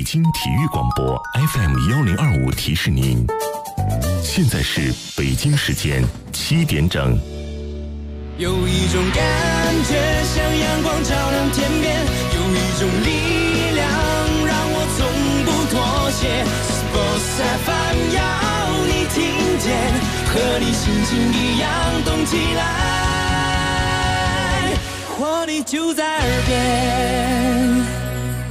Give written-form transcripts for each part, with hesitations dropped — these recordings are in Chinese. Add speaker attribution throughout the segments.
Speaker 1: 京体育广播 FM1025提示您，现在是北京时间7点整。
Speaker 2: 有一种感觉像阳光照亮天边，有一种力量让我从不妥协。Sports FM 要你听见，和你心情一样动起来，活力就在耳边。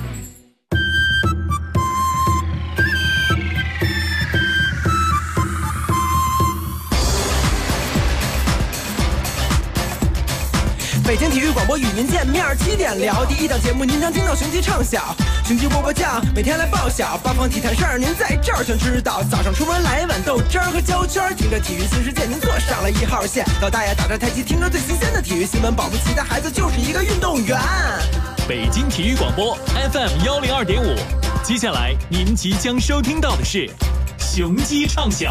Speaker 2: 北京体育广播与您见面，7点聊第一档节目，您将听到雄鸡唱晓，雄鸡波波酱，每天来报晓，八方体坛事儿您在这儿全知道。早上出门来一碗豆汁儿和焦圈，听着体育新世界，您坐上了1号线。老大爷打着太极，听着最新鲜的体育新闻，保不齐的孩子就是一个运动员。
Speaker 3: 北京体育广播 FM102.5，接下来您即将收听到的是雄鸡唱晓。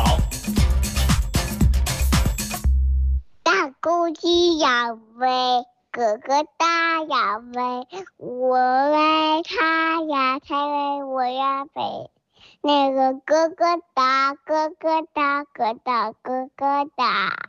Speaker 4: 大公鸡要飞，哥哥大要飞，我爱他呀，他爱我呀飞。那个哥哥大，哥哥大，哥大哥哥大。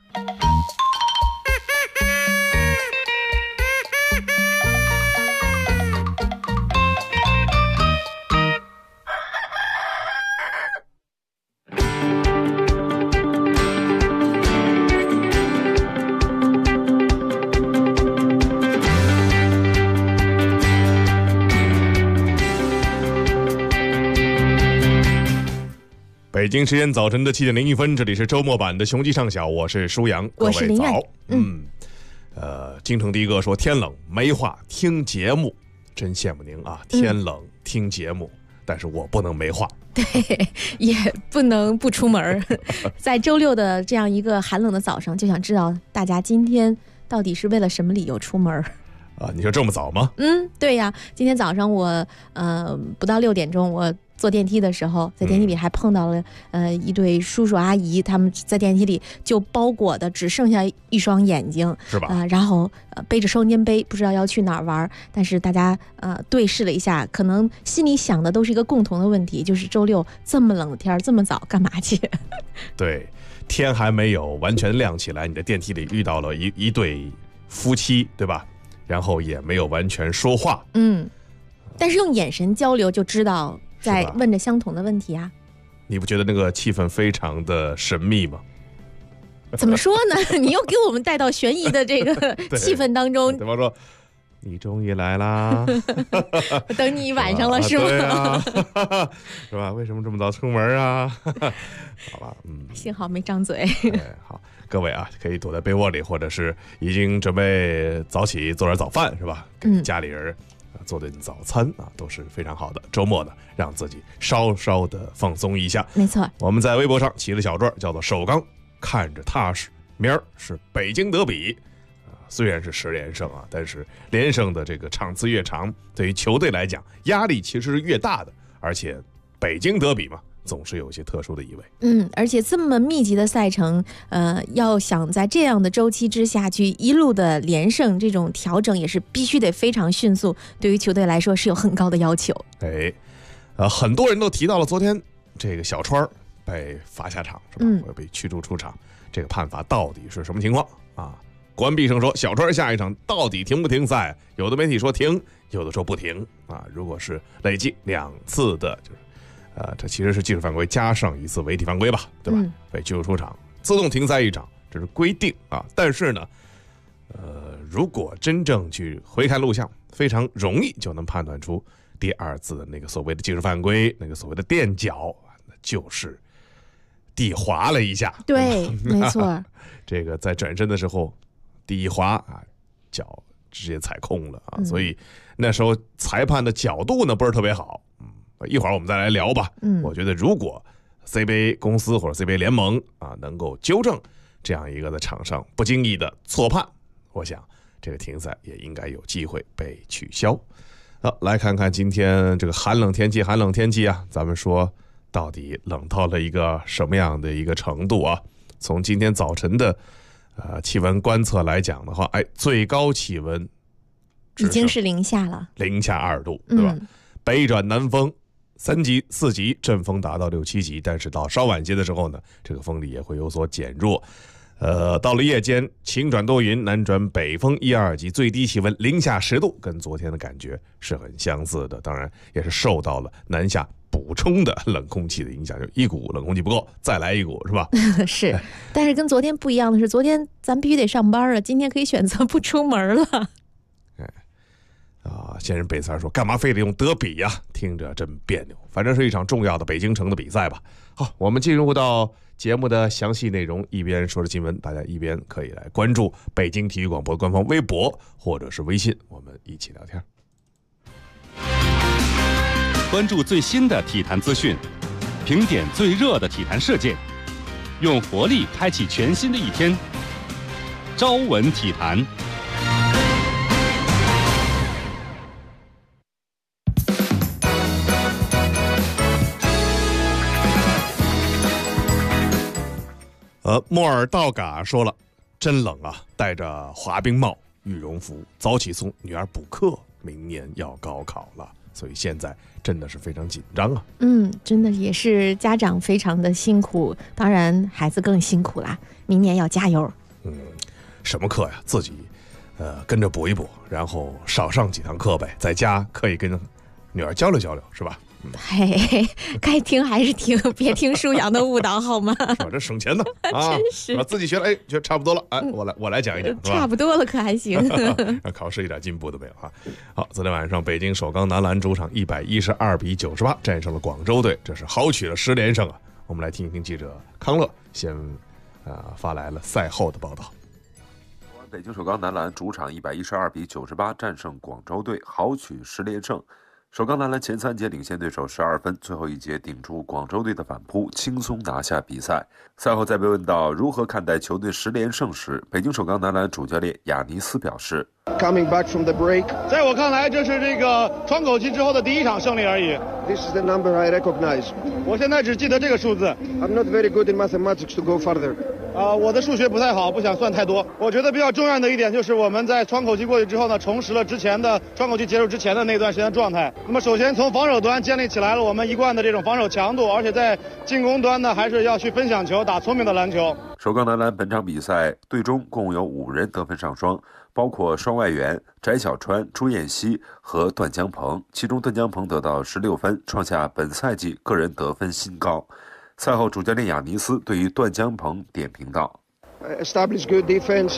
Speaker 5: 北京时间早晨的7点01分，这里是周末版的雄鸡唱晓，我是舒阳，各位早。京城第一个说天冷没话听节目，真羡慕您啊！天冷听节目，但是我不能没话。
Speaker 6: 对，也不能不出门。在周六的这样一个寒冷的早上，就想知道大家今天到底是为了什么理由出门
Speaker 5: 啊？你说这么早吗？
Speaker 6: 对呀，今天早上我不到6点钟，我坐电梯的时候，在电梯里还碰到了一对叔叔阿姨，他们在电梯里就包裹的只剩下一双眼睛，
Speaker 5: 是吧？
Speaker 6: 然后背着双肩背，不知道要去哪儿玩，但是大家对视了一下，可能心里想的都是一个共同的问题，就是周六这么冷的天这么早干嘛去？对，
Speaker 5: 天还没有完全亮起来，你的电梯里遇到了一对夫妻，对吧？然后也没有完全说话，
Speaker 6: 但是用眼神交流就知道在问着相同的问题啊。
Speaker 5: 你不觉得那个气氛非常的神秘吗？
Speaker 6: 怎么说呢？你又给我们带到悬疑的这个气氛当中。
Speaker 5: 对方说你终于来啦，
Speaker 6: 我等你一晚上了，是吗？
Speaker 5: 对啊，是吧？为什么这么早出门啊？好吧，
Speaker 6: 幸好没张嘴。
Speaker 5: 好，各位啊，可以躲在被窝里，或者是已经准备早起做点早饭，是吧？给家里人做顿早餐啊，都是非常好的。周末呢，让自己稍稍的放松一下。
Speaker 6: 没错，
Speaker 5: 我们在微博上起了小桌，叫做首钢看着踏实，明儿是北京德比。虽然是10连胜啊，但是连胜的这个场次越长，对于球队来讲压力其实是越大的，而且北京德比嘛，总是有一些特殊的意味。
Speaker 6: 而且这么密集的赛程，要想在这样的周期之下去一路的连胜，这种调整也是必须得非常迅速，对于球队来说是有很高的要求。
Speaker 5: 很多人都提到了昨天这个小川被罚下场，是吧？或者被驱逐出场，这个判罚到底是什么情况啊？关必胜说，小川下一场到底停不停赛？有的媒体说停，有的说不停啊。如果是累计2次的，就是这其实是技术犯规加上1次违体犯规吧，对吧？被驱逐出场，自动停赛1场，这是规定啊。但是呢，如果真正去回看录像，非常容易就能判断出第2次的那个所谓的技术犯规，那个所谓的垫脚，那就是地滑了一下。
Speaker 6: 对，没错。
Speaker 5: 这个在转身的时候。第一滑啊，脚直接踩空了啊，所以那时候裁判的角度呢不是特别好。一会儿我们再来聊吧。我觉得如果 CBA 公司或者 CBA 联盟啊能够纠正这样一个在场上不经意的错判，我想这个停赛也应该有机会被取消。来看看今天这个寒冷天气啊，咱们说到底冷到了一个什么样的一个程度啊？从今天早晨的气温观测来讲的话，最高气温
Speaker 6: 已经是零下了，
Speaker 5: 零下2度，对吧？北转南风 3级、4级，阵风达到6、7级，但是到稍晚些的时候呢，这个风力也会有所减弱。到了夜间，晴转多云，南转北风1、2级，最低气温零下10度，跟昨天的感觉是很相似的。当然，也是受到了南下补充的冷空气的影响，就一股冷空气不够，再来一股，是吧？
Speaker 6: 是，但是跟昨天不一样的是，昨天咱必须得上班啊，今天可以选择不出门了。
Speaker 5: 先人北三说，干嘛非得用德比呀？听着真别扭。反正是一场重要的北京城的比赛吧。好，我们进入到节目的详细内容，一边说着新闻，大家一边可以来关注北京体育广播官方微博或者是微信，我们一起聊天。
Speaker 7: 关注最新的体坛资讯，评点最热的体坛事件，用活力开启全新的一天。朝闻体坛。
Speaker 5: 莫尔道嘎说了，真冷啊，戴着滑冰帽、羽绒服，早起送女儿补课，明年要高考了，所以现在真的是非常紧张啊。
Speaker 6: 真的也是家长非常的辛苦，当然孩子更辛苦啦，明年要加油。
Speaker 5: 什么课呀？自己跟着补一补，然后少上几堂课呗，在家可以跟女儿交流交流，是吧？
Speaker 6: 嘿，该听还是听，别听书养的误导好吗？
Speaker 5: 我这省钱呢啊！
Speaker 6: 真是
Speaker 5: 自己学了，觉得差不多了，我来讲一讲，
Speaker 6: 差不多了可还行？
Speaker 5: 让考试一点进步都没有啊！好，昨天晚上北京首钢男篮主场112比98战胜了广州队，这是豪取了10连胜啊！我们来听一听记者康乐先发来了赛后的报道。
Speaker 8: 北京首钢男篮主场112比98战胜广州队，豪取10连胜。首钢男篮前3节领先对手12分，最后一节顶住广州队的反扑，轻松拿下比赛。赛后在被问到如何看待球队10连胜时，北京首钢男篮主教练亚尼斯表示
Speaker 9: ：“Coming back from the break，
Speaker 10: 在我看来，这是这个窗口期之后的第一场胜利而已。
Speaker 9: This is the number I recognize。
Speaker 10: 我现在只记得这个数字。
Speaker 9: I'm not very good in mathematics to go further。
Speaker 10: 我的数学不太好，不想算太多。我觉得比较重要的一点就是我们在窗口期过去之后呢，重拾了之前的窗口期结束之前的那段时间的状态。那么首先从防守端建立起来了我们一贯的这种防守强度，而且在进攻端呢，还是要去分享球，打聪明的篮球。
Speaker 8: 首钢男篮本场比赛队中共有5人得分上双，包括双外援翟小川、朱彦曦和段江鹏，其中段江鹏得到16分，创下本赛季个人得分新高。赛后，主教练亚尼斯对于段江鹏点评道
Speaker 9: ：“Establish good defense,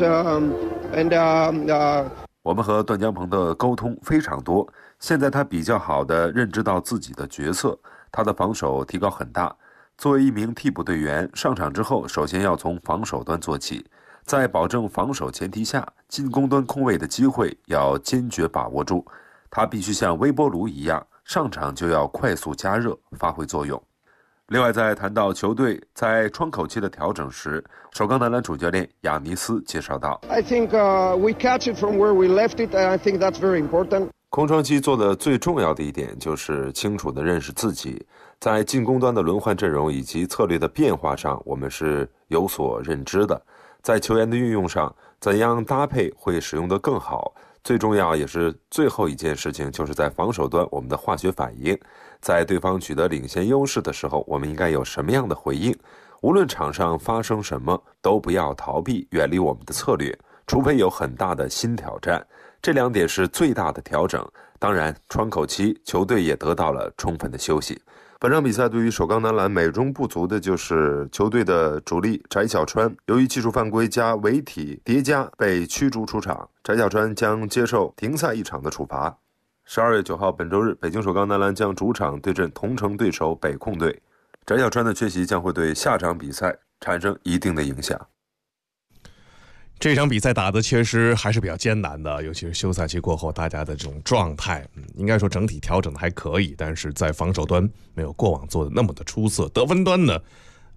Speaker 9: and
Speaker 8: 我们和段江鹏的沟通非常多，现在他比较好地认知到自己的角色，他的防守提高很大。作为一名替补队员，上场之后首先要从防守端做起，在保证防守前提下，进攻端空位的机会要坚决把握住。他必须像微波炉一样，上场就要快速加热，发挥作用。”另外，在谈到球队在窗口期的调整时，首钢男篮主教练亚尼斯介绍道
Speaker 9: ：“I think we catch it from where we left it, and I think that's very important。
Speaker 8: 空窗期做的最重要的一点就是清楚地认识自己，在进攻端的轮换阵容以及策略的变化上，我们是有所认知的。在球员的运用上，怎样搭配会使用得更好？最重要也是最后一件事情，就是在防守端我们的化学反应。在对方取得领先优势的时候，我们应该有什么样的回应？无论场上发生什么，都不要逃避，远离我们的策略，除非有很大的新挑战。这2点是最大的调整。当然，窗口期球队也得到了充分的休息。本场比赛对于首钢男篮美中不足的就是球队的主力翟小川，由于技术犯规加违体叠加被驱逐出场，翟小川将接受停赛1场的处罚。12月9号本周日，北京首钢男篮将主场对阵同城对手北控队，翟小川的缺席将会对下场比赛产生一定的影响。
Speaker 5: 这场比赛打的确实还是比较艰难的，尤其是休赛期过后大家的这种状态，应该说整体调整的还可以，但是在防守端没有过往做的那么的出色，得分端呢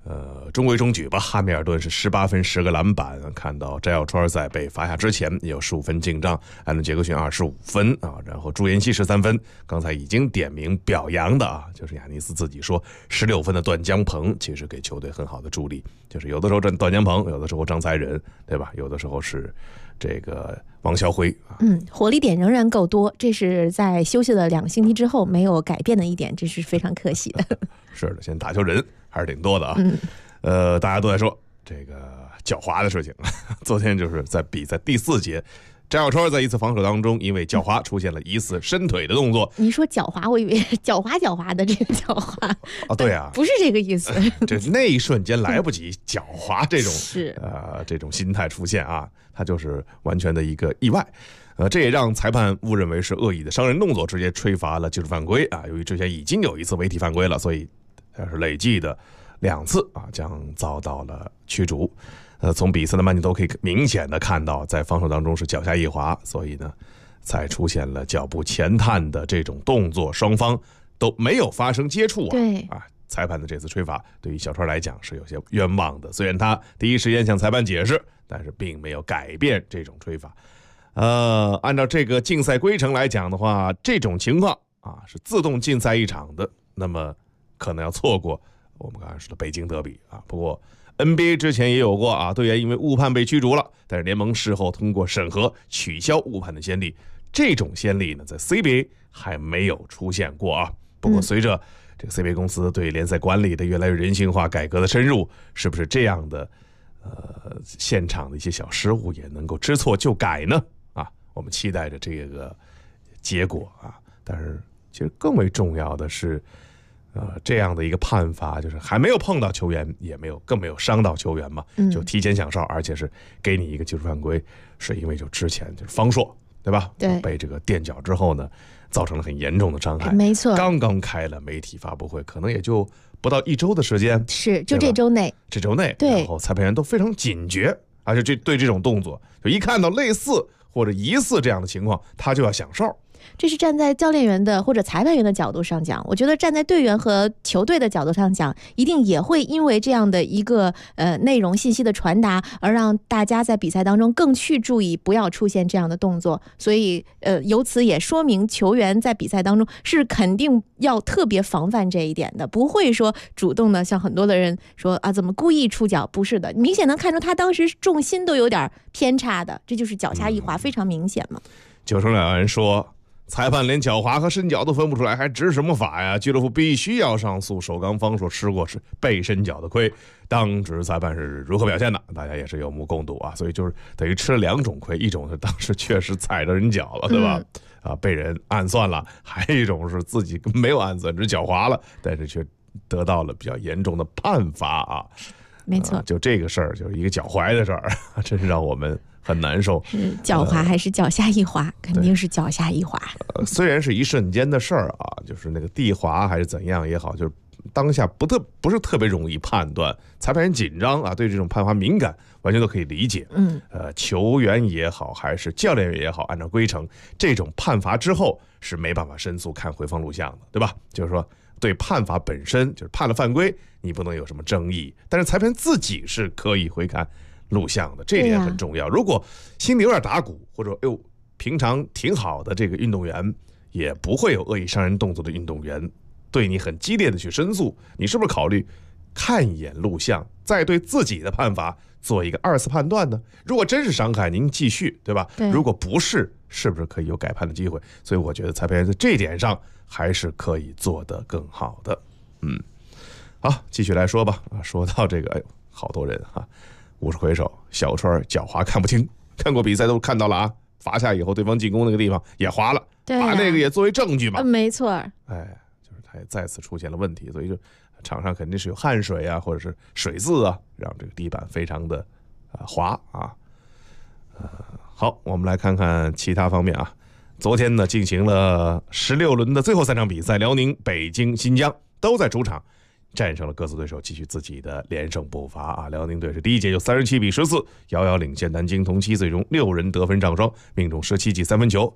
Speaker 5: 中规中矩吧。汉密尔顿是18分10个篮板，看到翟小川在被罚下之前也有15分进账，艾伦杰克逊25分啊，然后朱彦曦13分。刚才已经点名表扬的啊，就是亚尼斯自己说16分的段江鹏其实给球队很好的助力，就是有的时候段江鹏，有的时候张才仁，对吧？有的时候是这个王晓辉啊。
Speaker 6: 火力点仍然够多，这是在休息了2个星期之后没有改变的一点，这是非常可惜的。
Speaker 5: 是的，现在打球人还是挺多的啊。大家都在说这个脚滑的事情。昨天就是在比赛第4节，翟小川在一次防守当中，因为脚滑出现了疑似伸腿的动作。
Speaker 6: 你说脚滑，我以为脚滑的这个脚滑。
Speaker 5: 对啊，
Speaker 6: 不是这个意思。
Speaker 5: 这那一瞬间来不及脚滑这种
Speaker 6: 是
Speaker 5: 这种心态出现啊，它就是完全的一个意外。这也让裁判误认为是恶意的伤人动作，直接吹罚了技术犯规啊。由于之前已经有一次违体犯规了，所以是累计的2次啊，将遭到了驱逐。从比赛的慢镜头可以明显的看到，在防守当中是脚下一滑，所以呢，才出现了脚部前探的这种动作，双方都没有发生接触啊。
Speaker 6: 对
Speaker 5: 啊，裁判的这次吹罚对于小川来讲是有些冤枉的，虽然他第一时间向裁判解释，但是并没有改变这种吹罚。按照这个竞赛规程来讲的话，这种情况啊是自动禁赛1场的，那么可能要错过我们刚才说的北京德比啊。不过 NBA 之前也有过啊，队员因为误判被驱逐了，但是联盟事后通过审核取消误判的先例，这种先例呢在 CBA 还没有出现过啊。不过随着这个 CBA 公司对联赛管理的越来越人性化，改革的深入，是不是这样的现场的一些小失误也能够知错就改呢？啊，我们期待着这个结果啊。但是其实更为重要的是这样的一个判罚，就是还没有碰到球员，更没有伤到球员嘛，就提前享受，而且是给你一个技术犯规，是因为就之前就是方硕，对吧？
Speaker 6: 对，
Speaker 5: 被这个垫脚之后呢，造成了很严重的伤害。
Speaker 6: 没错，
Speaker 5: 刚刚开了媒体发布会，可能也就不到1周的时间，
Speaker 6: 是就这周内，对，
Speaker 5: 然后裁判员都非常警觉，而且对这种动作，就一看到类似或者疑似这样的情况，他就要享受。
Speaker 6: 这是站在教练员的或者裁判员的角度上讲，我觉得站在队员和球队的角度上讲，一定也会因为这样的一个内容信息的传达，而让大家在比赛当中更去注意，不要出现这样的动作。所以由此也说明球员在比赛当中是肯定要特别防范这一点的，不会说主动的像很多的人说啊怎么故意出脚，不是的，明显能看出他当时重心都有点偏差的，这就是脚下一滑，非常明显嘛。
Speaker 5: 9成2人说，裁判连脚滑和伸脚都分不出来，还执什么法呀？俱乐部必须要上诉。首钢方说吃过是被伸脚的亏，当值裁判是如何表现的，大家也是有目共睹啊。所以就是等于吃了2种亏，一种是当时确实踩着人脚了，对吧？被人暗算了，还有一种是自己没有暗算，只是脚滑了，但是却得到了比较严重的判罚啊。
Speaker 6: 没错，
Speaker 5: 就这个事儿，就是一个脚踝的事儿，真是让我们很难受。
Speaker 6: 是脚滑还是脚下一滑？肯定是脚下一滑。
Speaker 5: 虽然是一瞬间的事儿啊，就是那个地滑还是怎样也好，就是当下不是特别容易判断，裁判员紧张啊，对这种判罚敏感，完全都可以理解。球员也好，还是教练员也好，按照规程，这种判罚之后是没办法申诉看回放录像的，对吧？就是说，对判罚本身就是判了犯规，你不能有什么争议，但是裁判自己是可以回看录像的，这点很重要。如果心里有点打鼓，或者平常挺好的这个运动员，也不会有恶意伤人动作的运动员，对你很激烈的去申诉，你是不是考虑看一眼录像，再对自己的判罚做一个2次判断呢？如果真是伤害，您继续，对吧？
Speaker 6: 对。
Speaker 5: 如果不是，是不是可以有改判的机会？所以我觉得裁判员在这点上还是可以做得更好的。好，继续来说吧。说到这个，好多人50回首小川脚滑看不清，看过比赛都看到了啊。罚下以后，对方进攻那个地方也滑了，
Speaker 6: 对
Speaker 5: 把那个也作为证据嘛。
Speaker 6: 没错。
Speaker 5: 就是他也再次出现了问题，所以就场上肯定是有汗水啊，或者是水渍啊，让这个地板非常的滑啊。好，我们来看看其他方面啊。昨天呢，进行了16轮的最后3场比赛，辽宁、北京、新疆都在主场战胜了各自对手，继续自己的连胜步伐啊！辽宁队是第一节就37比14遥遥领先南京同期，最终6人得分上双，命中17记3分球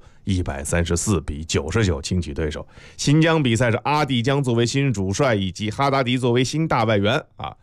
Speaker 5: ，134比99轻取对手。新疆比赛是阿蒂江作为新主帅，以及哈达迪作为新大外援啊，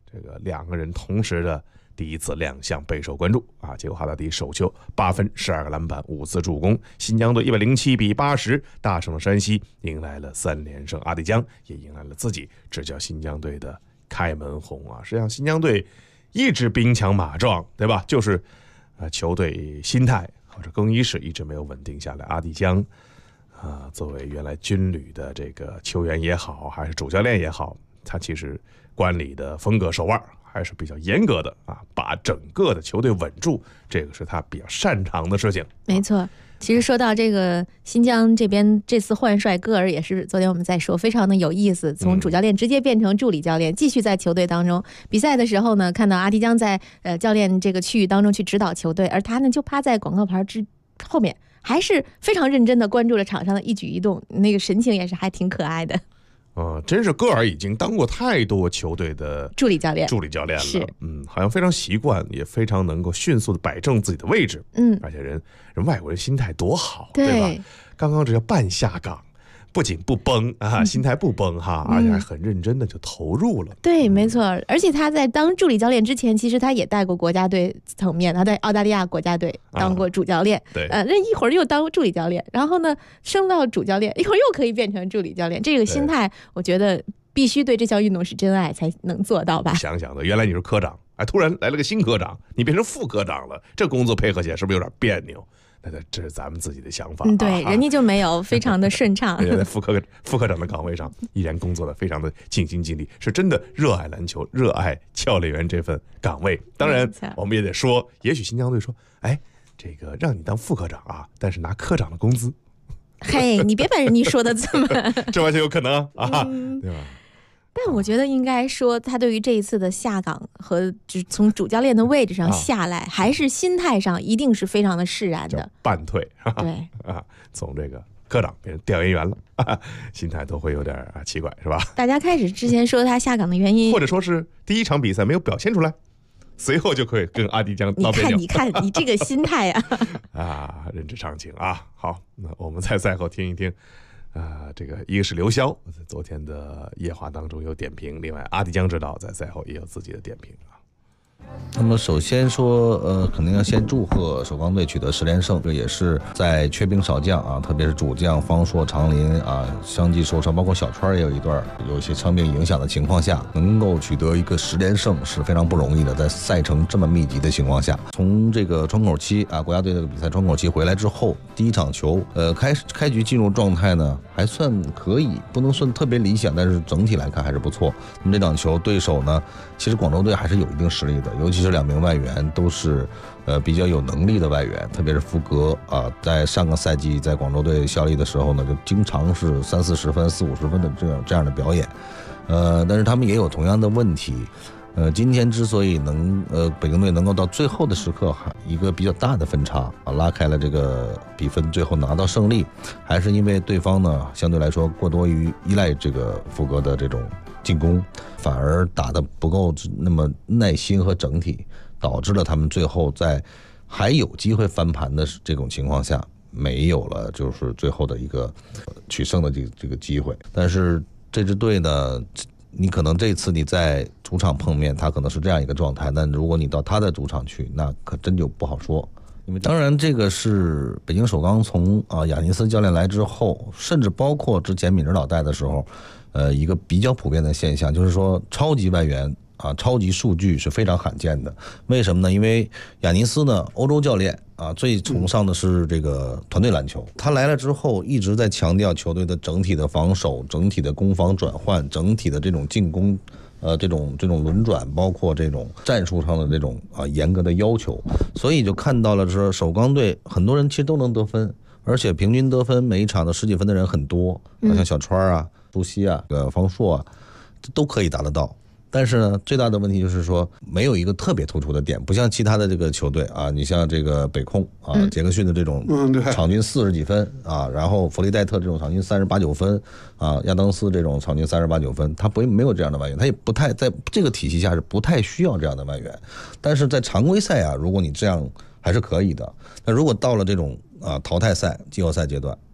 Speaker 5: 这个2个人同时的第一次亮相备受关注啊！结果哈达迪首球8分12个篮板5次助攻，新疆队107比80大胜了山西，迎来了3连胜。阿迪江也迎来了自己执教新疆队的开门红啊！实际上新疆队一直兵强马壮，对吧？就是球队心态或者更衣室一直没有稳定下来。阿迪江作为原来军旅的这个球员也好，还是主教练也好，他其实管理的风格手腕还是比较严格的啊，把整个的球队稳住，这个是他比较擅长的事情。
Speaker 6: 没错。其实说到这个新疆这边这次换帅，戈尔也是昨天我们在说，非常的有意思，从主教练直接变成助理教练，继续在球队当中比赛的时候呢，看到阿迪江在教练这个区域当中去指导球队，而他呢就趴在广告牌后面，还是非常认真的关注了场上的一举一动，那个神情也是还挺可爱的。
Speaker 5: 真是戈尔已经当过太多球队的助理教练了，
Speaker 6: 是，
Speaker 5: 好像非常习惯，也非常能够迅速的摆正自己的位置，而且人外国人心态多好，对吧？刚刚只要半下岗，不仅不崩啊，心态不崩哈，而且还很认真的就投入了。
Speaker 6: 对，没错。而且他在当助理教练之前，其实他也带过国家队层面，他在澳大利亚国家队当过主教练。
Speaker 5: 对，
Speaker 6: 一会儿又当助理教练，然后呢升到主教练，一会儿又可以变成助理教练。这个心态，我觉得必须对这项运动是真爱才能做到吧。
Speaker 5: 想想的，原来你是科长，突然来了个新科长，你变成副科长了，这工作配合起来是不是有点别扭？那这是咱们自己的想法。
Speaker 6: 对，人家就没有非常的顺畅。
Speaker 5: 在副科长的岗位上，依然工作的非常的尽心尽力，是真的热爱篮球，热爱教练员这份岗位。当然，我们也得说，也许新疆队说，这个让你当副科长啊，但是拿科长的工资。
Speaker 6: 嘿，你别把人家说的这么，
Speaker 5: 这完全有可能啊，对吧？
Speaker 6: 但我觉得应该说，他对于这一次的下岗和从主教练的位置上下来，还是心态上一定是非常的释然的。
Speaker 5: 半退，
Speaker 6: 对
Speaker 5: 从这个科长变成调研员了，心态都会有点奇怪，是吧？
Speaker 6: 大家开始之前说他下岗的原因，
Speaker 5: 或者说是第一场比赛没有表现出来，随后就可以跟阿迪江闹别扭。
Speaker 6: 你看你这个心态
Speaker 5: 人之常情啊。好，那我们在赛后听一听。这个一个是刘潇在昨天的夜话当中有点评，另外阿迪江指导在赛后也有自己的点评啊。
Speaker 11: 那么首先说，肯定要先祝贺首钢队取得10连胜，这也是在缺兵少将啊，特别是主将方硕、常林啊相继受伤，包括小川也有一些伤病影响的情况下，能够取得一个10连胜是非常不容易的，在赛程这么密集的情况下，从这个窗口期啊，国家队这个比赛窗口期回来之后，第一场球，开局进入状态呢还算可以，不能算特别理想，但是整体来看还是不错。那么这场球对手呢，其实广州队还是有一定实力的，尤其是2名外援都是比较有能力的外援，特别是福格啊，在上个赛季在广州队效力的时候呢，就经常是30-40分、40-50分的这样的表演，但是他们也有同样的问题。今天之所以北京队能够到最后的时刻一个比较大的分差啊，拉开了这个比分，最后拿到胜利，还是因为对方呢相对来说过多于依赖这个福格的这种进攻，反而打得不够那么耐心和整体，导致了他们最后在还有机会翻盘的这种情况下，没有了就是最后的一个取胜的这个机会。但是这支队呢，你可能这次你在主场碰面，他可能是这样一个状态，但如果你到他的主场去，那可真就不好说。因为当然这个是北京首钢从亚尼斯教练来之后，甚至包括之前闵指导带的时候，一个比较普遍的现象，就是说超级外援超级数据是非常罕见的。为什么呢？因为亚尼斯呢，欧洲教练最崇尚的是这个团队篮球，他来了之后一直在强调球队的整体的防守、整体的攻防转换、整体的这种进攻这种轮转，包括这种战术上的这种严格的要求，所以就看到了说首钢队很多人其实都能得分，而且平均得分每一场的10几分的人很多，像小川朱熹方硕都可以达得到。但是呢，最大的问题就是说没有一个特别突出的点，不像其他的这个球队你像这个北控杰克逊的这种场均40几分然后弗利戴特这种场均38、9分亚当斯这种场均38、9分，他没有这样的外援，他也不太在这个体系下是不太需要这样的外援。但是在常规赛如果你这样还是可以的，那如果到了这种淘汰赛、季后赛阶段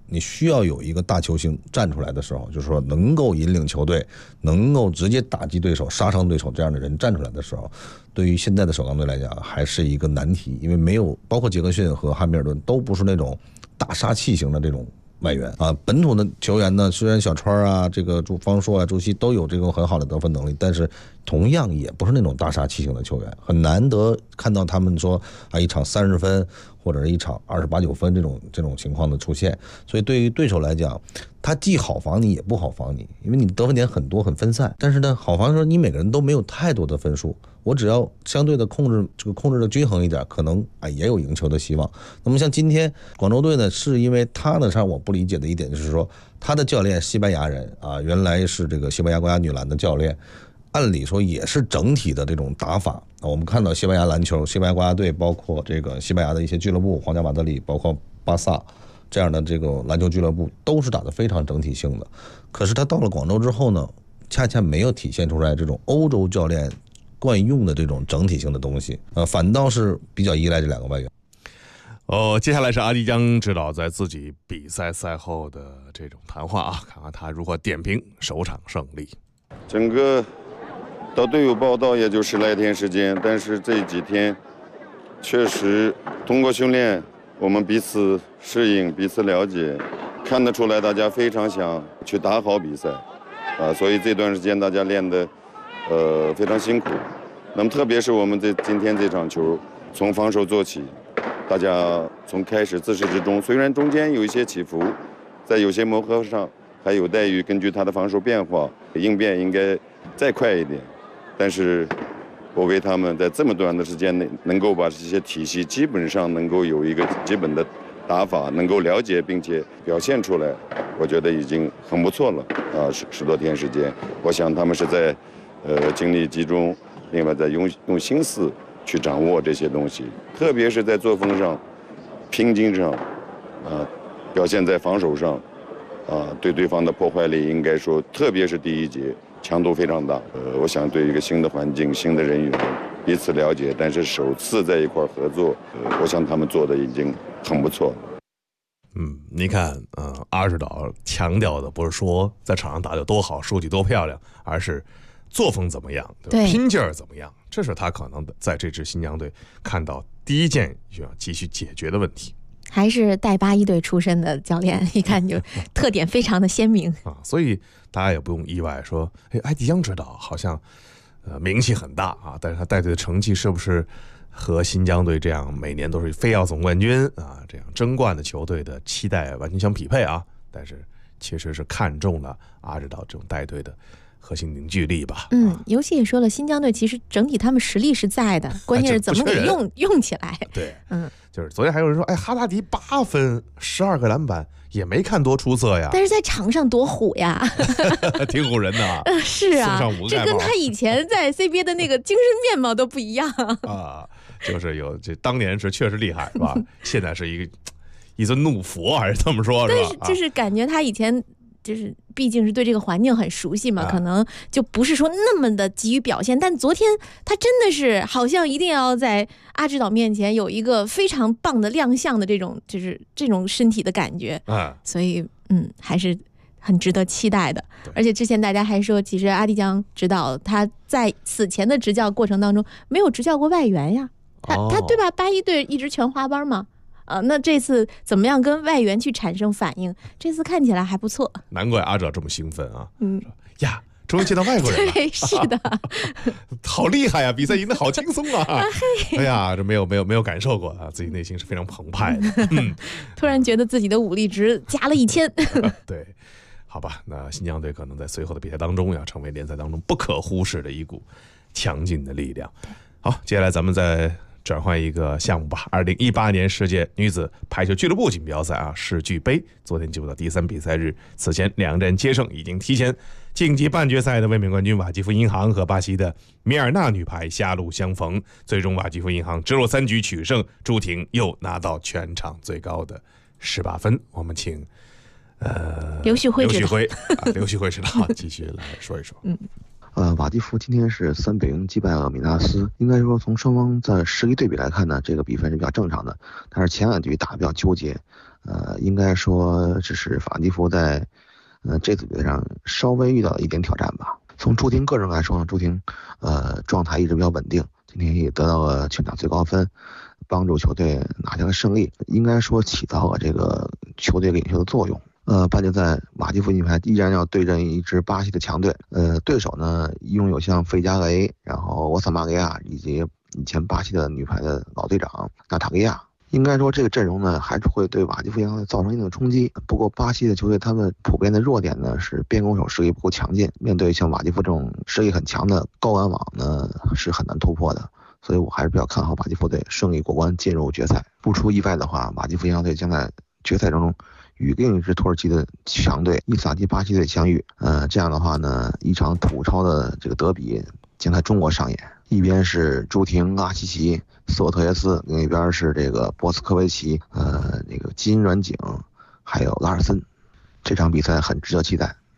Speaker 11: 你需要有一个大球星站出来的时候，就是说能够引领球队，能够直接打击对手、杀伤对手这样的人站出来的时候，对于现在的首钢队来讲还是一个难题，因为没有包括杰克逊和汉密尔顿都不是那种大杀器型的这种外援啊，本土的球员呢，虽然小川啊、这个方硕啊、朱熹都有这种很好的得分能力，但是同样也不是那种大杀器型的球员，很难得看到他们说啊一场30分或者是一场28、9分这种情况的出现。所以对于对手来讲，他既好防你也不好防你，因为你得分点很多很分散，但是呢，好防说你每个人都没有太多的分数，我只要相对的控制的均衡一点，可能也有赢球的希望。那么像今天广州队呢，是因为他呢，让我不理解的一点就是说，他的教练西班牙人啊，原来是这个西班牙国家女篮的教练，按理说也是整体的这种打法。我们看到西班牙篮球、西班牙国家队，包括这个西班牙的一些俱乐部，皇家马德里，包括巴萨这样的这个篮球俱乐部，都是打得非常整体性的。可是他到了广州之后呢，恰恰没有体现出来这种欧洲教练惯用的这种整体性的东西，反倒是比较依赖这两个外援。
Speaker 5: 接下来是阿迪江指导在自己比赛赛后的这种谈话啊，看看他如何点评首场胜利。
Speaker 12: 整个到队友报道也就10来天时间，但是这几天确实通过训练，我们彼此适应、彼此了解，看得出来大家非常想去打好比赛，所以这段时间大家练得非常辛苦。那么特别是我们今天这场球，从防守做起，大家从开始自始至终，虽然中间有一些起伏，在有些磨合上还有待于根据他的防守变化应变应该再快一点，但是我为他们在这么短的时间内能够把这些体系基本上能够有一个基本的打法能够了解并且表现出来，我觉得已经很不错了啊！10多天时间，我想他们是在精力集中，另外在用心思去掌握这些东西，特别是在作风上、拼劲上，表现在防守上，对对方的破坏力应该说，特别是第一节强度非常大。我想对一个新的环境、新的人员彼此了解，但是首次在一块合作，我想他们做的已经很不错了。
Speaker 5: 你看，阿指导强调的不是说在场上打得多好，数据多漂亮，而是作风怎么样，对，拼劲儿怎么样，这是他可能在这支新疆队看到第一件需要急需解决的问题。
Speaker 6: 还是带81队出身的教练，一看就特点非常的鲜明
Speaker 5: 所以大家也不用意外说，艾迪江指导好像名气很大啊，但是他带队的成绩是不是和新疆队这样每年都是非要总冠军啊这样争冠的球队的期待完全相匹配啊？但是其实是看中了阿指导这种带队的核心凝聚力吧。
Speaker 6: 尤其也说了，新疆队其实整体他们实力是在的，关键是怎么给用起来。
Speaker 5: 对，就是昨天还有人说，哈达迪8分12个篮板也没看多出色呀，
Speaker 6: 但是在场上多虎呀，
Speaker 5: 挺唬人的。
Speaker 6: 是啊，这跟他以前在 CBA 的那个精神面貌都不一样
Speaker 5: 啊。就是有这当年是确实厉害是吧？现在是一尊怒佛还是这么说？
Speaker 6: 但是就是感觉他以前。就是毕竟是对这个环境很熟悉嘛，可能就不是说那么的急于表现。但昨天他真的是好像一定要在阿指导面前有一个非常棒的亮相的这种，就是这种身体的感觉所以还是很值得期待的。而且之前大家还说，其实阿迪江指导他在此前的执教过程当中没有执教过外援呀，他对吧81队一直全华班嘛。那这次怎么样跟外援去产生反应？这次看起来还不错，
Speaker 5: 难怪阿哲这么兴奋啊！呀，终于见到外国人了，
Speaker 6: 对，是的，
Speaker 5: 好厉害呀！比赛赢得好轻松啊！哎呀，这没有感受过啊，自己内心是非常澎湃的。
Speaker 6: 突然觉得自己的武力值加了1000。
Speaker 5: 对，好吧，那新疆队可能在随后的比赛当中要成为联赛当中不可忽视的一股强劲的力量。好，接下来咱们再转换一个项目吧。2018年世界女子排球俱乐部锦标赛世俱杯昨天进入到第3比赛日，此前2战皆胜，已经提前晋级半决赛的卫冕冠军瓦基弗银行和巴西的米尔纳女排狭路相逢，最终瓦基弗银行直落3局取胜，朱婷又拿到全场最高的18分。我们请
Speaker 6: 刘旭辉指
Speaker 5: 导继续来说一说。
Speaker 13: 瓦基弗今天是3比0击败了米纳斯，应该说从双方在实力对比来看呢，这个比分是比较正常的。但是前2局打得比较纠结， 应该说这是法兰基夫在这次比赛上稍微遇到了一点挑战吧。从朱婷个人来说呢，朱婷状态一直比较稳定，今天也得到了全场最高分，帮助球队拿下了胜利，应该说起到了这个球队领袖的作用。半决赛马基夫女排依然要对阵一支巴西的强队，对手呢拥有像费加雷，然后沃萨马利亚以及以前巴西的女排的老队长纳塔利亚。应该说这个阵容呢还是会对马基夫银行造成一定的冲击。不过巴西的球队他们普遍的弱点呢是边攻手实力不够强劲，面对像马基夫这种实力很强的高拦网呢是很难突破的。所以我还是比较看好马基夫队胜利过关进入决赛。不出意外的话，马基夫银行队将在决赛中与另一支土耳其的强队伊萨基巴西队相遇。这样的话呢，一场土超的这个德比将在中国上演。一边是朱婷、拉希奇、斯沃特耶斯，另一边是这个博斯科维奇、那个金软景，还有拉尔森。这场比赛很值得期待。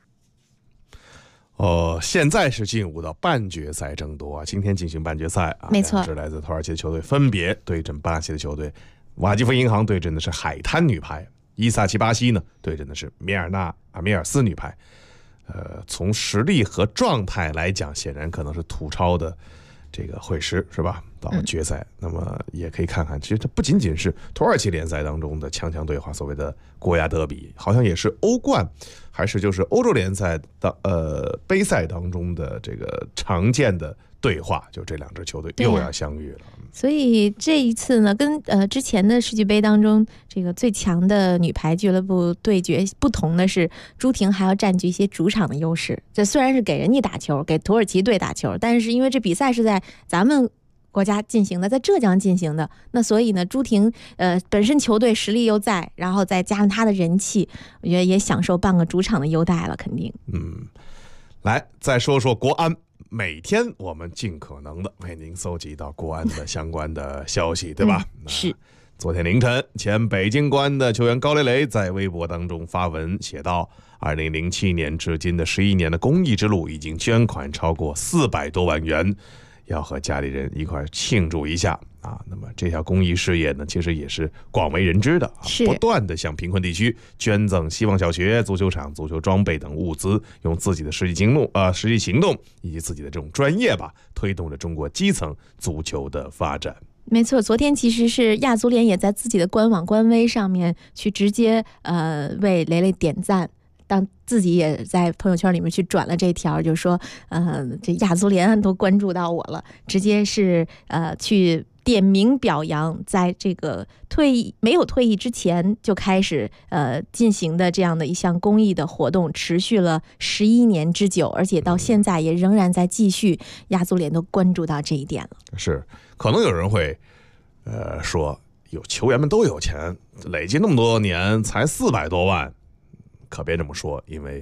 Speaker 5: 现在是进入到半决赛争夺啊，今天进行半决赛啊，
Speaker 6: 没错，
Speaker 5: 是来自土耳其的球队分别对阵巴西的球队，瓦基夫银行对阵的是海滩女排，伊萨奇巴西呢对阵的是米尔斯女排。从实力和状态来讲，显然可能是土超的这个会师是吧？到决赛，那么也可以看看，其实这不仅仅是土耳其联赛当中的强强对话，所谓的国家德比，好像也是欧冠，还是就是欧洲联赛的杯赛当中的这个常见的对话，就这两支球队又要相遇了。
Speaker 6: 所以这一次呢，跟之前的世俱杯当中这个最强的女排俱乐部对决不同的是，朱婷还要占据一些主场的优势。这虽然是给人家打球，给土耳其队打球，但是因为这比赛是在咱们国家进行的，在浙江进行的，那所以呢，朱婷本身球队实力又在，然后再加上她的人气，我觉得也享受半个主场的优待了，肯定。
Speaker 5: 来再说说国安。每天我们尽可能的为您搜集到国安的相关的消息，对吧？
Speaker 6: 是。
Speaker 5: 昨天凌晨，前北京国安的球员高磊磊在微博当中发文写道：2007年至今的11年的公益之路，已经捐款超过400多万元，要和家里人一块庆祝一下啊！那么这条公益事业呢，其实也是广为人知的，不断的向贫困地区捐赠希望小学、足球场、足球装备等物资，用自己的实际行动以及自己的这种专业吧，推动着中国基层足球的发展。
Speaker 6: 没错，昨天其实是亚足联也在自己的官网官微上面去直接为雷雷点赞。当自己也在朋友圈里面去转了这条，就说这亚足联都关注到我了，直接是去点名表扬，在这个没有退役之前就开始进行的这样的一项公益的活动，持续了11年之久，而且到现在也仍然在继续。亚足联都关注到这一点了。是，
Speaker 5: 可能有人会说，有球员们都有钱，累计那么多年才400多万。可别这么说，因为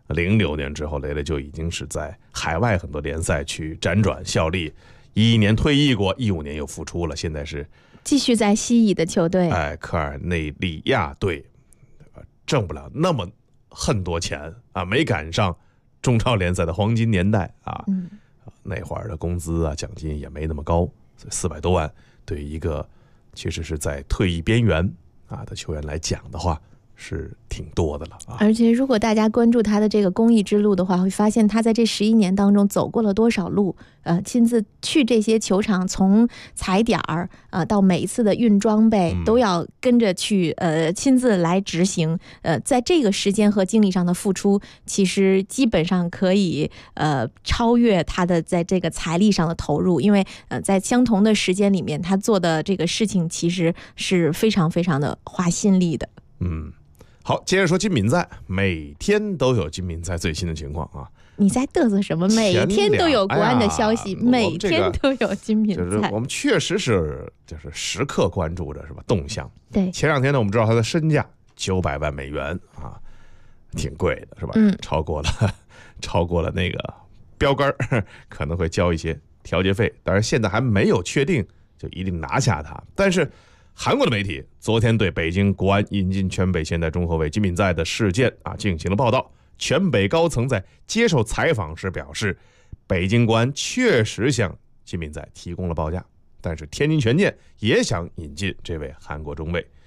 Speaker 5: 06年之后，雷雷就已经是在海外很多联赛去辗转效力，11年退役过，15年又复出了，现在是
Speaker 6: 继续在西乙的球队，
Speaker 5: 科尔内利亚队，挣不了那么很多钱啊，没赶上中超联赛的黄金年代啊，那会儿的工资啊、奖金也没那么高，所以400多万对于一个其实是在退役边缘啊的球员来讲的话，是挺多的了啊！
Speaker 6: 而且如果大家关注他的这个公益之路的话，会发现他在这11年当中走过了多少路，亲自去这些球场，从踩点儿到每一次的运装备，都要跟着去亲自来执行。在这个时间和精力上的付出，其实基本上可以超越他的在这个财力上的投入，因为在相同的时间里面，他做的这个事情其实是非常非常的花心力的。
Speaker 5: 好，接着说金敏在，每天都有金敏在最新的情况啊！
Speaker 6: 你在嘚瑟什么？每天都有国安的消息，每天都有金敏在。
Speaker 5: 就是我们确实是就是时刻关注着是吧？动向。
Speaker 6: 对，
Speaker 5: 前2天呢，我们知道他的身价900万美元啊，挺贵的是吧？超过了那个标杆，可能会交一些调节费，当然现在还没有确定就一定拿下他，但是。韩国的媒体昨天对北京国安引进全北现代中后卫金敏在的事件进行了报道。全北高层在接受采访时表示，北京国安确实向金敏在提供了报价，但是天津权健也想引进这位韩国中卫。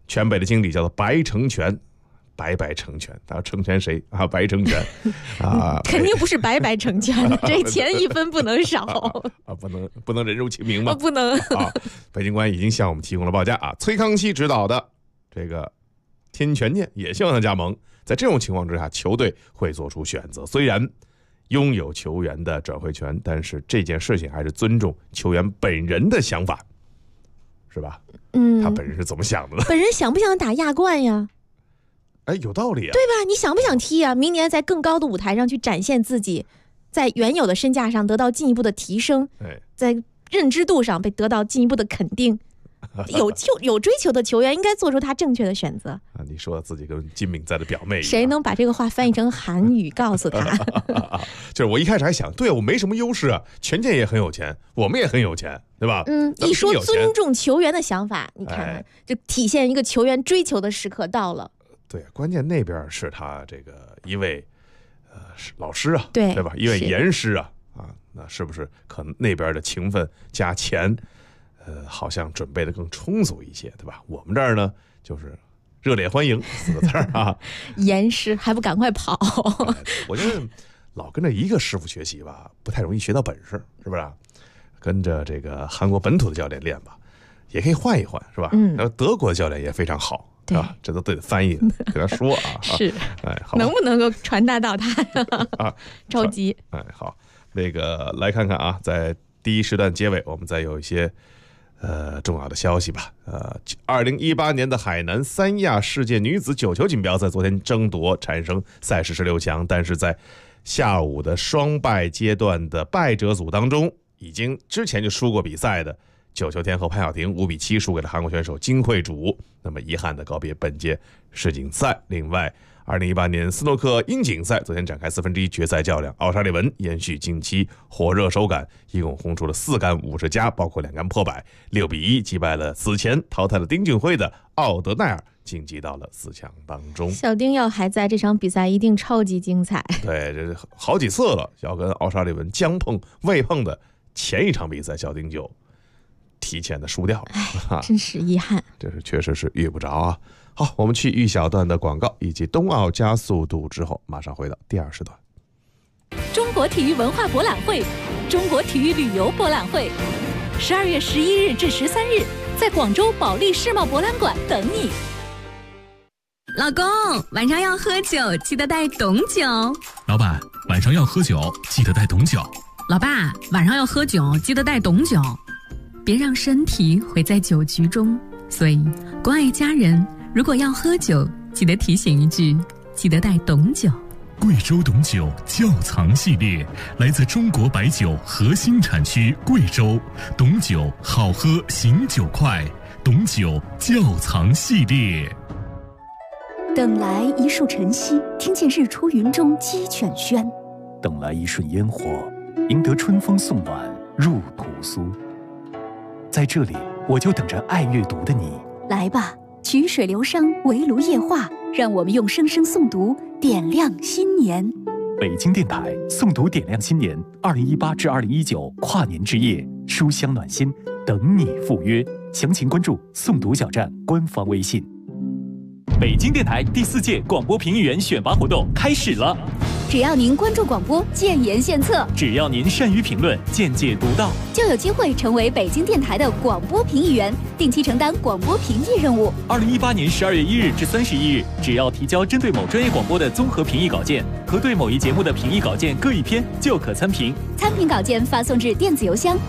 Speaker 5: 全北的经理叫做白成全。白成全，他要成全谁啊？白成全啊，
Speaker 6: 肯定不是白成全的，这钱一分不能少
Speaker 5: 啊！不能人如其名吗？
Speaker 6: 不能
Speaker 5: 啊！北京国安已经向我们提供了报价啊，崔康熙执导的这个天权健也希望他加盟。在这种情况之下，球队会做出选择。虽然拥有球员的转会权，但是这件事情还是尊重球员本人的想法，是吧？他本人是怎么想的呢？
Speaker 6: 本人想不想打亚冠呀？
Speaker 5: 哎，有道理啊，
Speaker 6: 对吧？你想不想踢啊？明年在更高的舞台上去展现自己，在原有的身价上得到进一步的提升，在认知度上被得到进一步的肯定。有追求的球员应该做出他正确的选择
Speaker 5: 啊！你说自己跟金敏在的表妹一样，
Speaker 6: 谁能把这个话翻译成韩语告诉他？
Speaker 5: 就是我一开始还想，对我没什么优势啊，权健也很有钱，我们也很有钱，对吧？
Speaker 6: 一说尊重球员的想法，你看，就体现一个球员追求的时刻到了。
Speaker 5: 对，关键那边是他这个一位老师啊，
Speaker 6: 对
Speaker 5: 吧？一位严师啊，那是不是可能那边的情分加钱？好像准备的更充足一些，对吧？我们这儿呢，就是热烈欢迎4个字啊。
Speaker 6: 严师还不赶快跑？
Speaker 5: 我觉得老跟着一个师傅学习吧，不太容易学到本事，是不是？跟着这个韩国本土的教练练吧，也可以换一换，是吧？然后德国的教练也非常好，对吧？这都得翻译给他说啊。
Speaker 6: 是，
Speaker 5: 哎，好，
Speaker 6: 能不能够传达到他啊？着急。
Speaker 5: 哎，好，那个来看看啊，在第一时段结尾，我们再有一些。重要的消息吧。2018年的海南三亚世界女子9球锦标赛昨天争夺产生赛事16强，但是在下午的双败阶段的败者组当中，已经之前就输过比赛的9球天后潘晓婷5比7输给了韩国选手金惠渚，那么遗憾的告别本届世锦赛。另外2018年斯诺克英锦赛昨天展开1/4决赛较量，奥沙利文延续近期火热手感，一共轰出了4杆50加，包括2杆破百，6比1击败了此前淘汰了丁俊晖的奥德奈尔，晋级到了4强当中。
Speaker 6: 小丁要还在，这场比赛一定超级精彩。
Speaker 5: 对，这好几次了，要跟奥沙利文将碰未碰的前一场比赛，小丁就提前的输掉了，
Speaker 6: 哎，真是遗憾。
Speaker 5: 这是确实是遇不着啊。好，我们去一小段的广告以及冬奥加速度之后，马上回到第2时段。
Speaker 14: 中国体育文化博览会、中国体育旅游博览会，12月11日至13日，在广州保利世贸博览馆等你。
Speaker 15: 老公，晚上要喝酒，记得带董酒。
Speaker 16: 老板，晚上要喝酒，记得带董酒。
Speaker 15: 老爸，晚上要喝酒，记得带董酒。别让身体毁在酒局中。所以，关爱家人，如果要喝酒，记得提醒一句，记得带董酒。
Speaker 16: 贵州董酒窖藏系列，来自中国白酒核心产区贵州，董酒好喝醒酒快，董酒窖藏系列。
Speaker 17: 等来一树晨曦，听见日出云中鸡犬喧；
Speaker 18: 等来一瞬烟火，赢得春风送暖入屠苏。在这里，我就等着爱阅读的你。
Speaker 17: 来吧，曲水流觞，围炉夜话，让我们用声声诵读点亮新年。
Speaker 18: 北京电台诵读点亮新年2018至2019跨年之夜，书香暖心，等你赴约。详情关注诵读小站官方微信。北京电台第4届广播评议员选拔活动开始了。
Speaker 17: 只要您关注广播，建言献策；
Speaker 18: 只要您善于评论，见解独到，
Speaker 17: 就有机会成为北京电台的广播评议员，定期承担广播评议任务。
Speaker 18: 2018年12月1日至31日，只要提交针对某专业广播的综合评议稿件和对某一节目的评议稿件各1篇，就可参评。
Speaker 17: 参评稿件发送至电子邮箱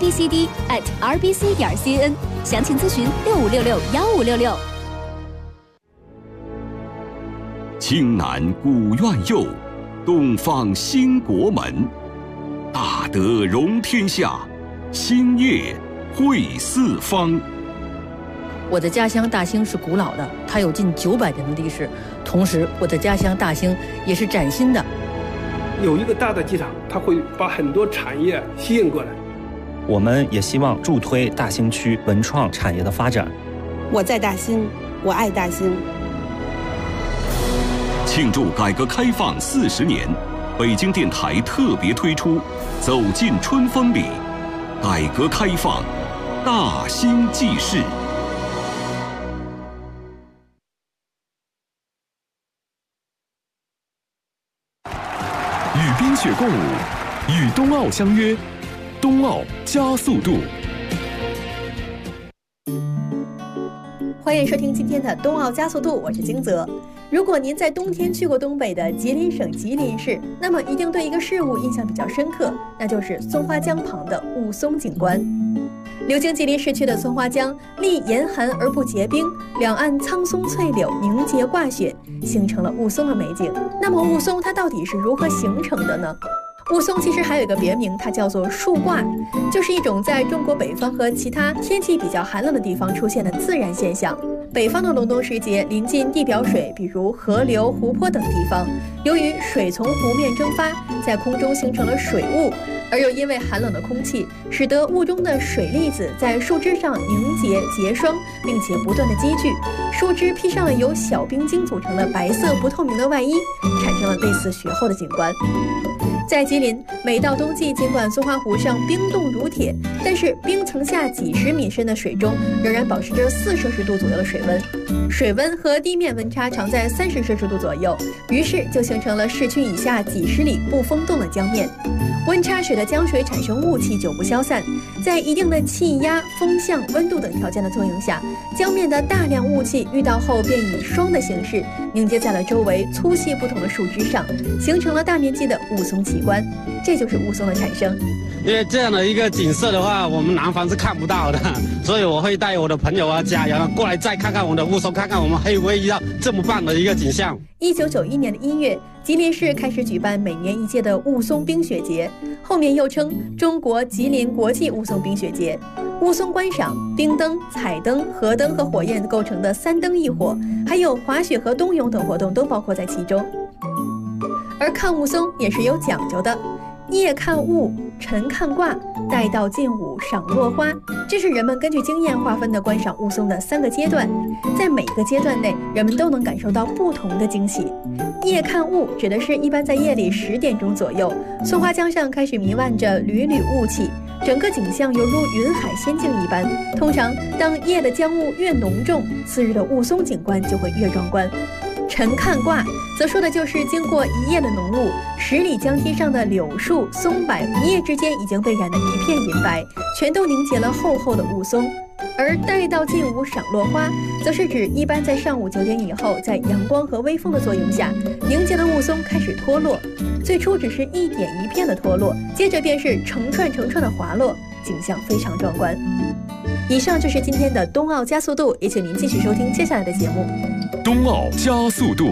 Speaker 17: abcd@rbc.cn， 详情咨询65661566。
Speaker 1: 青南古院右，东方兴国门。大德容天下，兴业惠四方。
Speaker 19: 我的家乡大兴是古老的，它有近900年的历史。同时，我的家乡大兴也是崭新的。
Speaker 20: 有一个大的机场，它会把很多产业吸引过来。
Speaker 21: 我们也希望助推大兴区文创产业的发展。
Speaker 22: 我在大兴，我爱大兴。
Speaker 1: 庆祝改革开放40年，北京电台特别推出《走进春风里》，改革开放大兴纪事。 雪共舞，与冬奥相约，冬奥加速度。
Speaker 6: 欢迎收听今天的冬奥加速度，我是金泽。如果您在冬天去过东北的吉林省吉林市，那么一定对一个事物印象比较深刻，那就是松花江旁的雾凇景观。流经吉林市区的松花江，历严寒而不结冰，两岸苍松翠柳凝结挂雪，形成了雾凇的美景。那么雾凇它到底是如何形成的呢？雾凇其实还有一个别名，它叫做树挂，就是一种在中国北方和其他天气比较寒冷的地方出现的自然现象。北方的隆冬时节，临近地表水，比如河流、湖泊等地方，由于水从湖面蒸发，在空中形成了水雾，而又因为寒冷的空气，使得雾中的水粒子在树枝上凝结结霜，并且不断的积聚，树枝披上了由小冰晶组成的白色不透明的外衣，产生了类似雪后的景观。在吉林，每到冬季，尽管松花湖上冰冻如铁，但是冰层下几十米深的水中仍然保持着4摄氏度左右的水温，水温和地面温差常在30摄氏度左右，于是就形成了市区以下几十里不封冻的江面。温差使得江水产生雾气久不消散，在一定的气压、风向、温度等条件的作用下，江面的大量雾气遇到后便以霜的形式凝结在了周围粗细不同的树枝上，形成了大面积的雾凇奇观，这就是雾凇的产生。
Speaker 2: 因为这样的一个景色的话，我们南方是看不到的，所以我会带我的朋友啊、家人过来再看看我们的雾凇，看看我们会不会遇到这么棒的一个景象。
Speaker 6: 1991年的1月，吉林市开始举办每年一届的雾凇冰雪节，后面又称中国吉林国际雾凇冰雪节。雾凇观赏、冰灯、彩灯、河灯和火焰构成的3灯一火，还有滑雪和冬泳等活动都包括在其中。而看雾凇也是有讲究的，夜看雾，晨看卦，待到近午赏落花，这是人们根据经验划分的观赏雾凇的3个阶段，在每个阶段内，人们都能感受到不同的惊喜。夜看雾指的是一般在夜里10点钟左右，松花江上开始弥漫着缕缕雾气，整个景象犹如云海仙境一般。通常当夜的江雾越浓重，次日的雾凇景观就会越壮观。晨看卦则说的就是经过一夜的浓雾，10里江堤上的柳树、松柏一夜之间已经被染得一片银白，全都凝结了厚厚的雾凇。而待到近午赏落花，则是指一般在上午9点以后，在阳光和微风的作用下，凝结的雾凇开始脱落。最初只是一点一片的脱落，接着便是成串成串的滑落，景象非常壮观。以上就是今天的冬奥加速度，也请您继续收听接下来的节目。
Speaker 1: 冬奥加速度。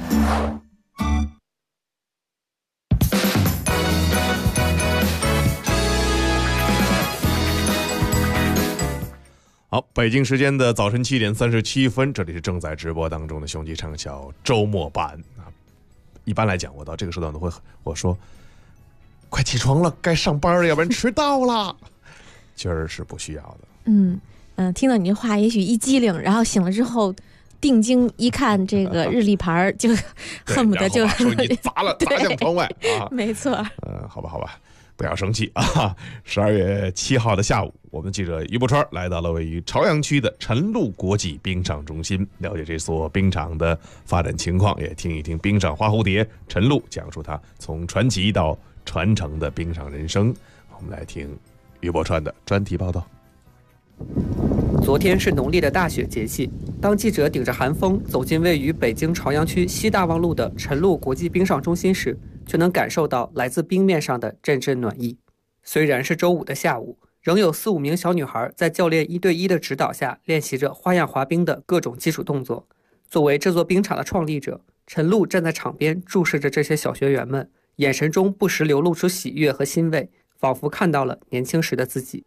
Speaker 5: 好，北京时间的早晨7点37分，这里是正在直播当中的兄弟畅销周末版啊。一般来讲，我到这个时段都会我说，快起床了，该上班了，要不然迟到了。今儿是不需要的。
Speaker 6: 听到你这话，也许一激灵，然后醒了之后，定睛一看这个日历牌，就恨不得就
Speaker 5: 把手机砸向窗外啊！
Speaker 6: 没错。
Speaker 5: 好吧。不要生气啊！12月7号的下午，我们记者于伯川来到了位于朝阳区的晨露国际冰上中心，了解这所冰场的发展情况，也听一听冰上花蝴蝶晨露讲述它从传奇到传承的冰上人生。我们来听于伯川的专题报道。
Speaker 3: 昨天是农历的大雪节气，当记者顶着寒风走进位于北京朝阳区西大望路的晨露国际冰上中心时，却能感受到来自冰面上的阵阵暖意。虽然是周五的下午，仍有4-5名小女孩在教练1对1的指导下练习着花样滑冰的各种基础动作。作为这座冰场的创立者，陈露站在场边注视着这些小学员们，眼神中不时流露出喜悦和欣慰，仿佛看到了年轻时的自己。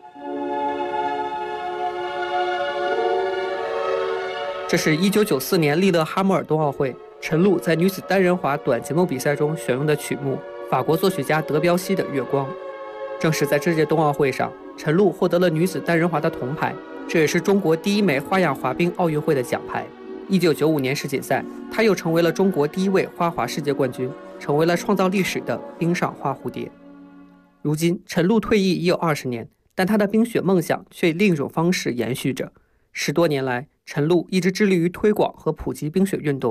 Speaker 3: 这是1994年利勒哈默尔冬奥会，陈露在女子单人滑短节目比赛中选用的曲目，法国作曲家德彪西的《月光》。正是在这届冬奥会上，陈露获得了女子单人滑的铜牌，这也是中国第1枚花样滑冰奥运会的奖牌。1995年世锦赛，她又成为了中国第1位花滑世界冠军，成为了创造历史的冰上花蝴蝶。如今，陈露退役已有20年，但她的冰雪梦想却以另一种方式延续着。10多年来，陈露一直致力于推广和普及冰雪运动。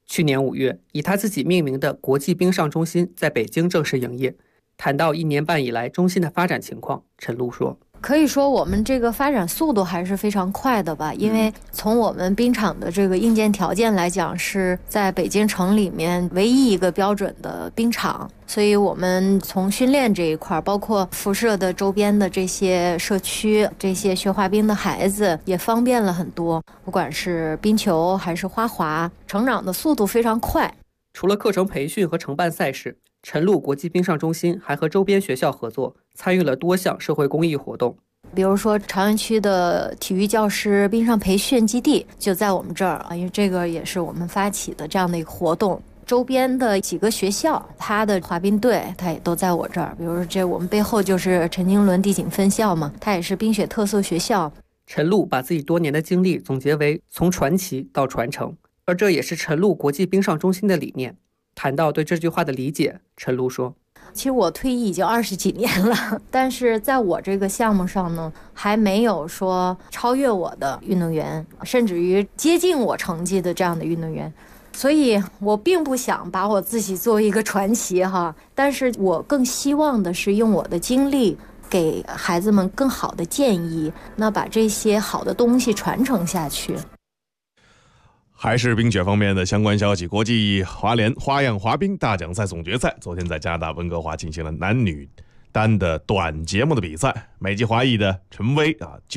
Speaker 3: 去年5月，以他自己命名的国际冰上中心在北京正式营业。谈到1年半以来中心的发展情况，陈露说：
Speaker 4: 可以说我们这个发展速度还是非常快的吧，因为从我们冰场的这个硬件条件来讲，是在北京城里面唯一一个标准的冰场，所以我们从训练这一块，包括辐射的周边的这些社区，这些学滑冰的孩子也方便了很多，不管是冰球还是花滑，成长的速度非常快。
Speaker 3: 除了课程培训和承办赛事，陈露国际冰上中心还和周边学校合作，参与了多项社会公益活动。
Speaker 4: 比如说朝阳区的体育教师冰上培训基地就在我们这儿，因为这个也是我们发起的这样的一个活动。周边的几个学校，他的滑冰队他也都在我这儿，比如说这我们背后就是陈经纶地景分校嘛，它也是冰雪特色学校。
Speaker 3: 陈露把自己多年的经历总结为从传奇到传承，而这也是陈露国际冰上中心的理念。谈到对这句话的理解，陈露说：
Speaker 4: 其实我退役已经20几年了，但是在我这个项目上呢，还没有说超越我的运动员，甚至于接近我成绩的这样的运动员，所以我并不想把我自己作为一个传奇哈，但是我更希望的是用我的经历给孩子们更好的建议，那把这些好的东西传承下去。
Speaker 5: 还是冰雪方面的相关消息，国际滑联花样滑冰大奖赛总决赛昨天在加拿大温哥华进行了男女单的短节目的比赛，美籍华裔的陈薇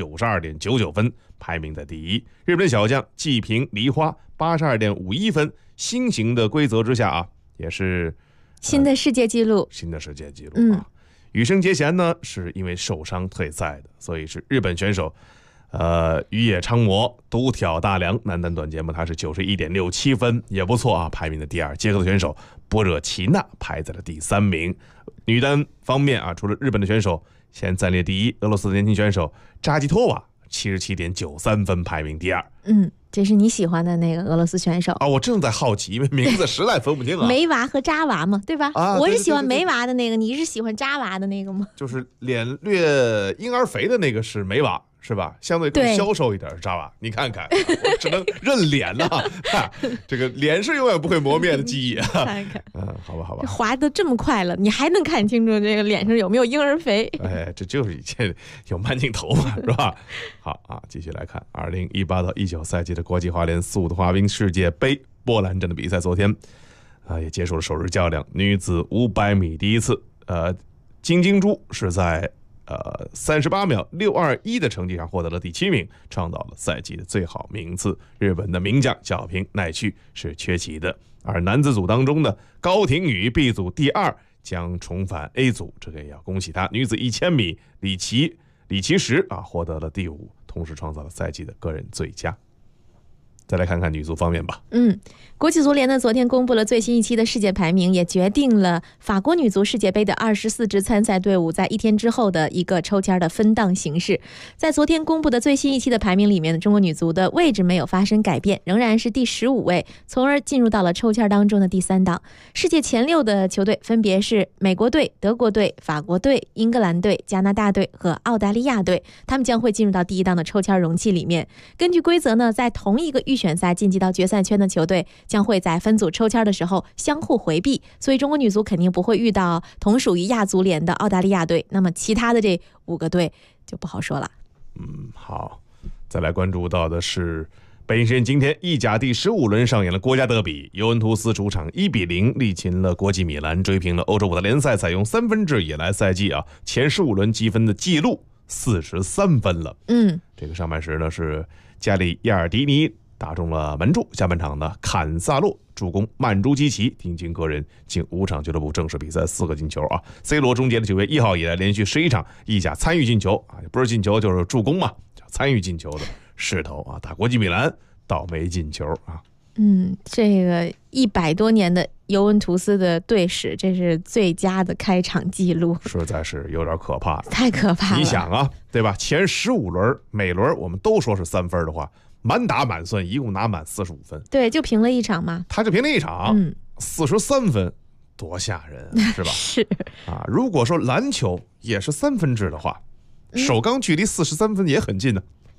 Speaker 5: 92.99分排名在第一，日本小将纪平梨花82.51分，新型的规则之下也是
Speaker 6: 新的世界纪录，
Speaker 5: 羽生结弦呢是因为受伤退赛的，所以是日本选手羽野昌磨独挑大梁，男单短节目他是91.67分，也不错排名的第二。捷克的选手波热奇娜排在了第3名。女单方面除了日本的选手先暂列第一，俄罗斯的年轻选手扎基托娃77.93分排名第二。
Speaker 6: 这是你喜欢的那个俄罗斯选手
Speaker 5: 我正在好奇，因为名字实在分不清
Speaker 6: 梅娃和扎娃嘛，对吧？我是喜欢梅娃的那个，你是喜欢扎娃的那个吗？
Speaker 5: 就是脸略婴儿肥的那个是梅娃，是吧？相对更消瘦一点是扎娃。你看看，我只能认脸了这个脸是永远不会磨灭的记忆
Speaker 6: 看看
Speaker 5: 好吧
Speaker 6: 滑得这么快了，你还能看清楚这个脸上有没有婴儿肥？
Speaker 5: 这就是以前有慢镜头嘛，是吧？好继续来看2018到19赛季的国际滑联速度滑冰世界杯波兰站的比赛，昨天也结束了首日较量，女子500米第一次金晶珠是在38秒621的成绩上获得了第7名，创造了赛季的最好名次。日本的名将小平奈绪是缺席的，而男子组当中的高亭宇 B 组第2将重返 A 组，这个也要恭喜他。女子1000米李奇时获得了第5，同时创造了赛季的个人最佳。再来看看女足方面吧。
Speaker 6: 国际足联呢昨天公布了最新一期的世界排名，也决定了法国女足世界杯的24支参赛队伍在1天之后的一个抽签的分档形式。在昨天公布的最新一期的排名里面，中国女足的位置没有发生改变，仍然是第15位，从而进入到了抽签当中的第3档。世界前6的球队分别是美国队、德国队、法国队、英格兰队、加拿大队和澳大利亚队，他们将会进入到第1档的抽签容器里面。根据规则呢，在同一个预选赛晋级到决赛圈的球队将会在分组抽签的时候相互回避，所以中国女足肯定不会遇到同属于亚足联的澳大利亚队，那么其他的这5个队就不好说了。
Speaker 5: 好，再来关注到的是北京时间今天意甲第15轮上演了国家德比，尤文图斯主场1-0力擒了国际米兰，追平了欧洲5大联赛采用3分制以来赛季前15轮积分的记录43分了。这个上半时呢是加里亚尔迪尼打中了门柱，下半场呢坎萨洛助攻曼朱基奇顶进个人进5场俱乐部正式比赛4个进球C 罗终结了9月1号以来连续11场意甲参与进球不是进球就是助攻嘛，参与进球的势头打国际米兰倒霉进球
Speaker 6: 这个100多年的尤文图斯的队史，这是最佳的开场记录，
Speaker 5: 实在是有点可怕，
Speaker 6: 太可怕了。
Speaker 5: 你想对吧？前15轮每轮我们都说是3分的话，满打满算一共拿满45分，
Speaker 6: 对，就平了1场嘛。
Speaker 5: 他就平了1场，43分，多吓人是吧？
Speaker 6: 是
Speaker 5: 如果说篮球也是3分制的话，首钢距离43分也很近呢。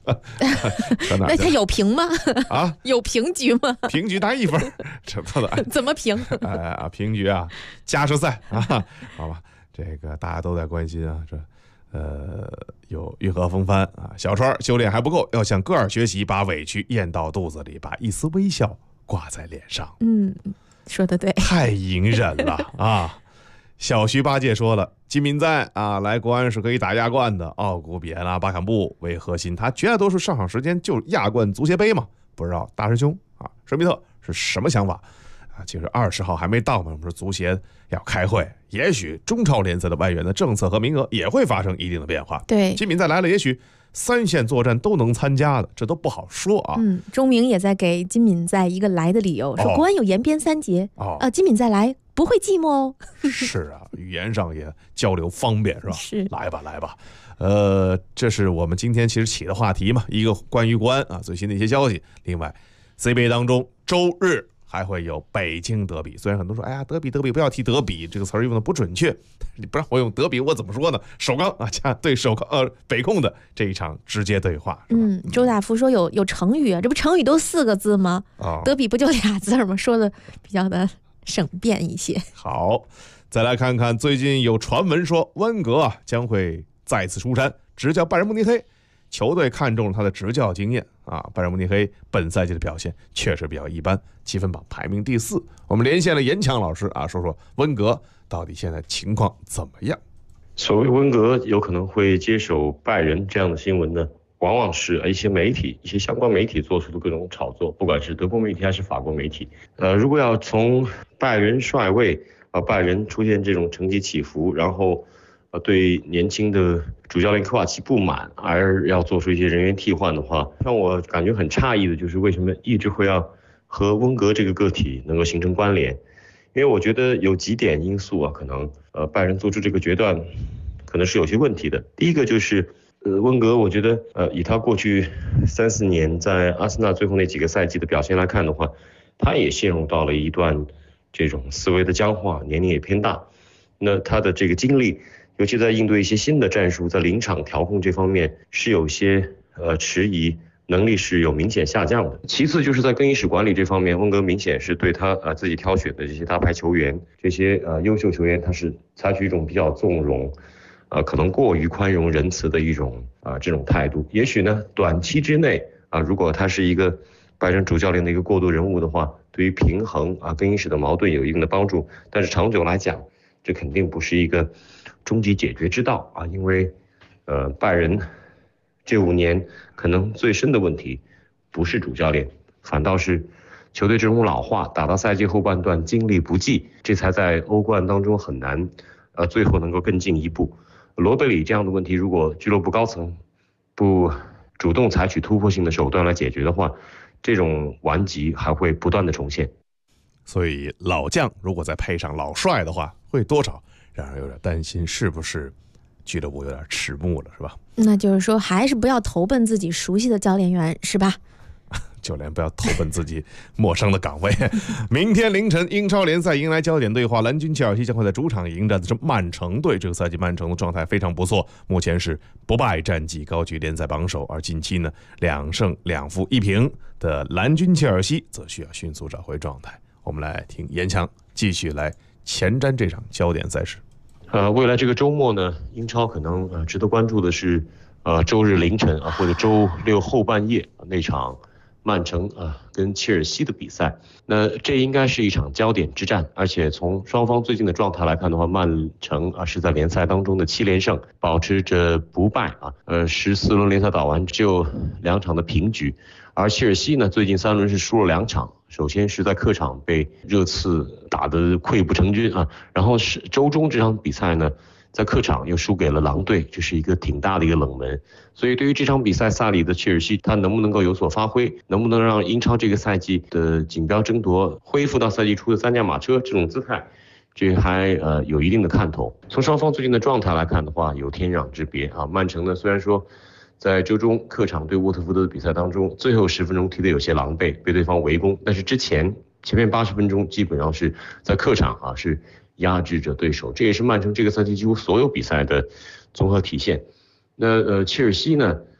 Speaker 6: 那他有平吗？
Speaker 5: 啊，
Speaker 6: 有平局吗？
Speaker 5: 平局拿1分，这
Speaker 6: 怎么平？
Speaker 5: 平局啊，加时赛啊，好吧，这个大家都在关心啊，有欲何风帆啊，小川修炼还不够，要向戈尔学习，把委屈咽到肚子里，把一丝微笑挂在脸上。
Speaker 6: 说得对，
Speaker 5: 太隐忍了啊！小徐八戒说了，金敏在啊，来国安是可以打亚冠的，奥古比埃拉巴坎布为核心，他绝大多数上场时间就亚冠足协杯嘛。不知道大师兄啊，施密特是什么想法啊？其实20号还没到嘛，我们说足协要开会，也许中超联赛的外援的政策和名额也会发生一定的变化。
Speaker 6: 对，
Speaker 5: 金敏在来了，也许3线作战都能参加的，这都不好说啊。
Speaker 6: 钟明也在给金敏在一个来的理由，说国安有延边3节，金敏再来不会寂寞哦。
Speaker 5: 是啊，语言上也交流方便是吧？
Speaker 6: 是，
Speaker 5: 来吧。这是我们今天其实起的话题嘛，一个关于国安啊最新的一些消息。另外 CBA 当中周日还会有北京德比，虽然很多说，哎呀，德比不要提德比这个词儿用的不准确，你不让我用德比，我怎么说呢？首钢啊加对北控的这一场直接对话。
Speaker 6: 周大福说有成语啊，这不成语都4个字吗？德比不就2字吗？说的比较的省便一些。
Speaker 5: 好，再来看看最近有传闻说温格啊将会再次出山执教拜仁慕尼黑。球队看中了他的执教经验啊，拜仁慕尼黑本赛季的表现确实比较一般，积分榜排名第4。我们连线了严强老师啊，说说温格到底现在情况怎么样？
Speaker 7: 所谓温格有可能会接手拜仁这样的新闻呢，往往是一些媒体、一些相关媒体做出的各种炒作，不管是德国媒体还是法国媒体。如果要从拜仁帅位拜仁出现这种成绩起伏，然后对年轻的主教练科瓦奇不满，而要做出一些人员替换的话，让我感觉很诧异的就是为什么一直会要和温格这个个体能够形成关联。因为我觉得有几点因素可能拜仁做出这个决断可能是有些问题的。第一个就是温格，我觉得以他过去3-4年在阿森纳最后那几个赛季的表现来看的话，他也陷入到了一段这种思维的僵化，年龄也偏大，那他的这个精力尤其在应对一些新的战术，在临场调控这方面是有些迟疑，能力是有明显下降的。其次就是在更衣室管理这方面，温格明显是对他自己挑选的这些大牌球员，这些优秀球员，他是采取一种比较纵容，可能过于宽容仁慈的一种这种态度。也许呢，短期之内如果他是一个拜仁主教练的一个过渡人物的话，对于平衡更衣室的矛盾有一定的帮助，但是长久来讲，这肯定不是一个终极解决之道因为拜仁这5年可能最深的问题不是主教练，反倒是球队阵容老化，打到赛季后半段精力不济，这才在欧冠当中很难最后能够更进一步。罗贝里这样的问题，如果俱乐部高层不主动采取突破性的手段来解决的话，这种顽疾还会不断的重现。
Speaker 5: 所以老将如果再配上老帅的话，会多少让人有点担心，是不是俱乐部有点迟暮了，是吧？
Speaker 6: 那就是说还是不要投奔自己熟悉的教练员，是吧？
Speaker 5: 就连不要投奔自己陌生的岗位。明天凌晨英超联赛迎来焦点对话，蓝军切尔西将会在主场迎战的是曼城队。这个赛季曼城的状态非常不错，目前是不败战绩，高居联赛榜首。而近期呢2胜2负1平的蓝军切尔西则需要迅速找回状态。我们来听严强继续来前瞻这场焦点赛事。
Speaker 7: 未来这个周末呢，英超可能值得关注的是周日凌晨或者周六后半夜那场曼城跟切尔西的比赛。那这应该是一场焦点之战，而且从双方最近的状态来看的话，曼城是在联赛当中的7连胜，保持着不败14轮联赛打完只有2场的平局。而切尔西呢，最近3轮是输了2场，首先是在客场被热刺打得溃不成军然后是周中这场比赛呢，在客场又输给了狼队，这是一个挺大的一个冷门。所以对于这场比赛，萨里的切尔西他能不能够有所发挥，能不能让英超这个赛季的锦标争夺恢复到赛季初的3驾马车这种姿态，这还有一定的看头。从双方最近的状态来看的话，有天壤之别曼城呢，虽然说在周中客场对沃特福德的比赛当中，最后10分钟踢得有些狼狈，被对方围攻，但是前面80分钟基本上是在客场是压制着对手，这也是曼城这个赛季几乎所有比赛的综合体现。那切尔西呢，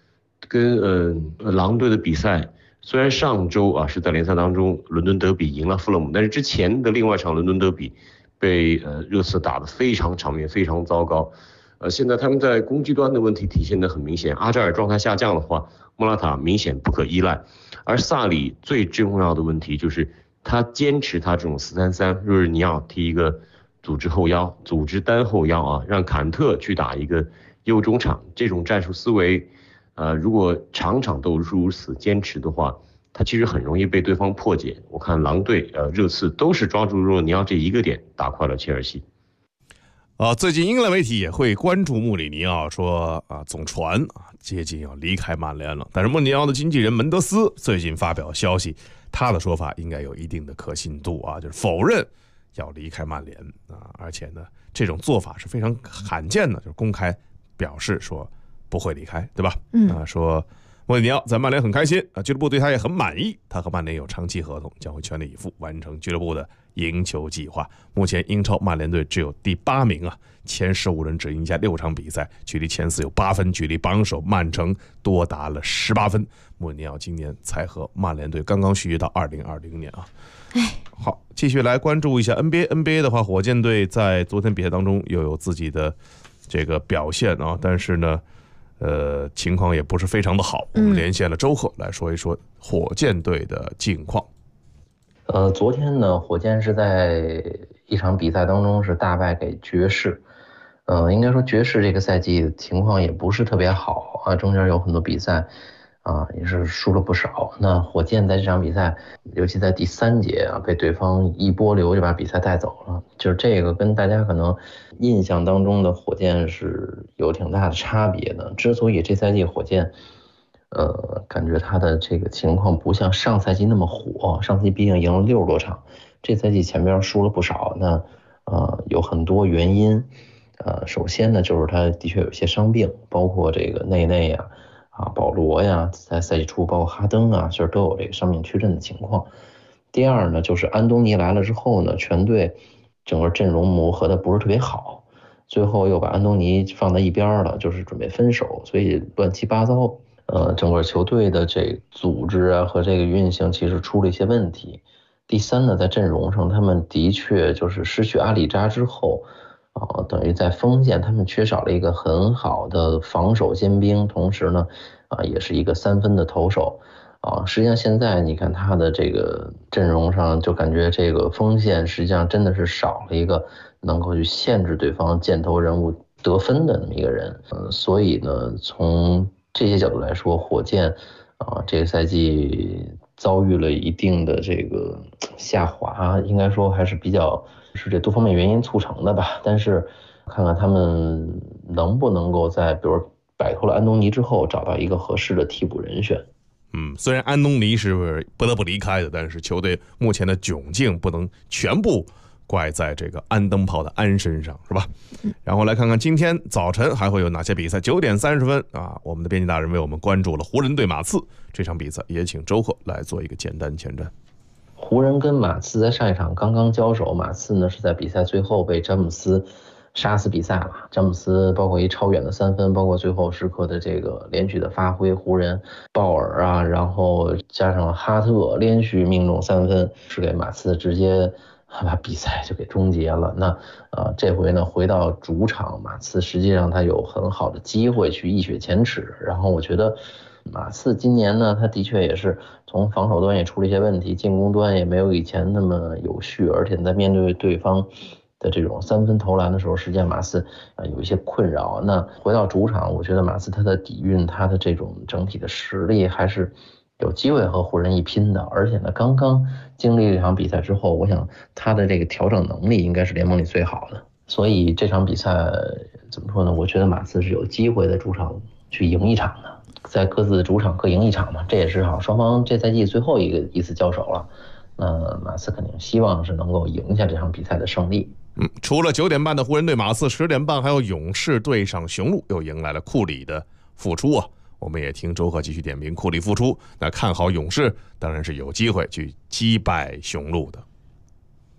Speaker 7: 跟狼队的比赛，虽然上周啊是在联赛当中伦敦德比赢了富勒姆，但是之前的另外一场伦敦德比被热刺打得非常场面，非常糟糕。现在他们在攻击端的问题体现得很明显，阿扎尔状态下降的话，莫拉塔明显不可依赖，而萨里最重要的问题就是他坚持他这种4-3-3，若日尼奥踢一个组织后腰，组织单后腰啊，让坎特去打一个右中场，这种战术思维，如果场场都如此坚持的话，他其实很容易被对方破解。我看狼队、热刺都是抓住若日尼奥这一个点打垮了切尔西。
Speaker 5: 最近英格兰媒体也会关注穆里尼奥，说总传接近要离开曼联了。但是穆里尼奥的经纪人门德斯最近发表消息，他的说法应该有一定的可信度就是否认要离开曼联而且呢，这种做法是非常罕见的，就是公开表示说不会离开，对吧？说穆里尼奥在曼联很开心俱乐部对他也很满意，他和曼联有长期合同，将会全力以赴完成俱乐部的赢球计划。目前英超曼联队只有第8名前15人只赢下6场比赛，距离前4有8分，距离榜首曼城多达了18分。穆里尼奥今年才和曼联队刚刚续约到2020年好，继续来关注一下 NBA 的话，火箭队在昨天比赛当中又有自己的这个表现但是呢情况也不是非常的好。我们连线了周贺来说一说火箭队的近况。
Speaker 9: 昨天呢，火箭是在一场比赛当中是大败给爵士。应该说爵士这个赛季情况也不是特别好中间有很多比赛也是输了不少。那火箭在这场比赛，尤其在第3节被对方一波流就把比赛带走了。就是这个跟大家可能印象当中的火箭是有挺大的差别的。之所以这赛季火箭感觉他的这个情况不像上赛季那么火，上赛季毕竟赢了60多场，这赛季前边输了不少。那有很多原因。首先呢，就是他的确有一些伤病，包括这个内内保罗在赛季初，包括哈登其实都有这个伤病缺阵的情况。第二呢，就是安东尼来了之后呢，全队整个阵容磨合的不是特别好，最后又把安东尼放在一边了，就是准备分手，所以乱七八糟。整个球队的这组织和这个运行其实出了一些问题。第三呢，在阵容上，他们的确就是失去阿里扎之后等于在锋线他们缺少了一个很好的防守尖兵，同时呢也是一个3分的投手实际上现在你看他的这个阵容上，就感觉这个锋线实际上真的是少了一个能够去限制对方箭头人物得分的那么一个人。所以呢，从这些角度来说，火箭这个赛季遭遇了一定的这个下滑，应该说还是比较是这多方面原因促成的吧。但是看看他们能不能够在比如摆脱了安东尼之后找到一个合适的替补人选。
Speaker 5: 虽然安东尼是不得不离开的，但是球队目前的窘境不能全部怪在这个安灯泡的安身上，是吧？然后来看看今天早晨还会有哪些比赛。9点30分我们的编辑大人为我们关注了湖人对马刺这场比赛，也请周贺来做一个简单前瞻。
Speaker 9: 湖人跟马刺在上一场刚刚交手，马刺呢是在比赛最后被詹姆斯杀死比赛了。詹姆斯包括一超远的3分，包括最后时刻的这个连续的发挥，湖人鲍尔然后加上哈特连续命中3分，是给马刺直接把比赛就给终结了。那这回呢回到主场，马刺实际上他有很好的机会去一雪前耻。然后我觉得马刺今年呢，他的确也是从防守端也出了一些问题，进攻端也没有以前那么有序，而且在面对对方的这种3分投篮的时候，实际上马刺有一些困扰。那回到主场，我觉得马刺他的底蕴，他的这种整体的实力还是有机会和湖人一拼的。而且呢，刚刚经历这场比赛之后，我想他的这个调整能力应该是联盟里最好的。所以这场比赛怎么说呢？我觉得马刺是有机会在主场去赢一场的，在各自的主场各赢一场嘛，这也是双方这赛季最后一次交手了。那马刺肯定希望是能够赢下这场比赛的胜利。
Speaker 5: 除了9点半的湖人对马刺，10点半还有勇士对上雄鹿，又迎来了库里的复出我们也听周贺继续点评库里复出，那看好勇士当然是有机会去击败雄鹿的。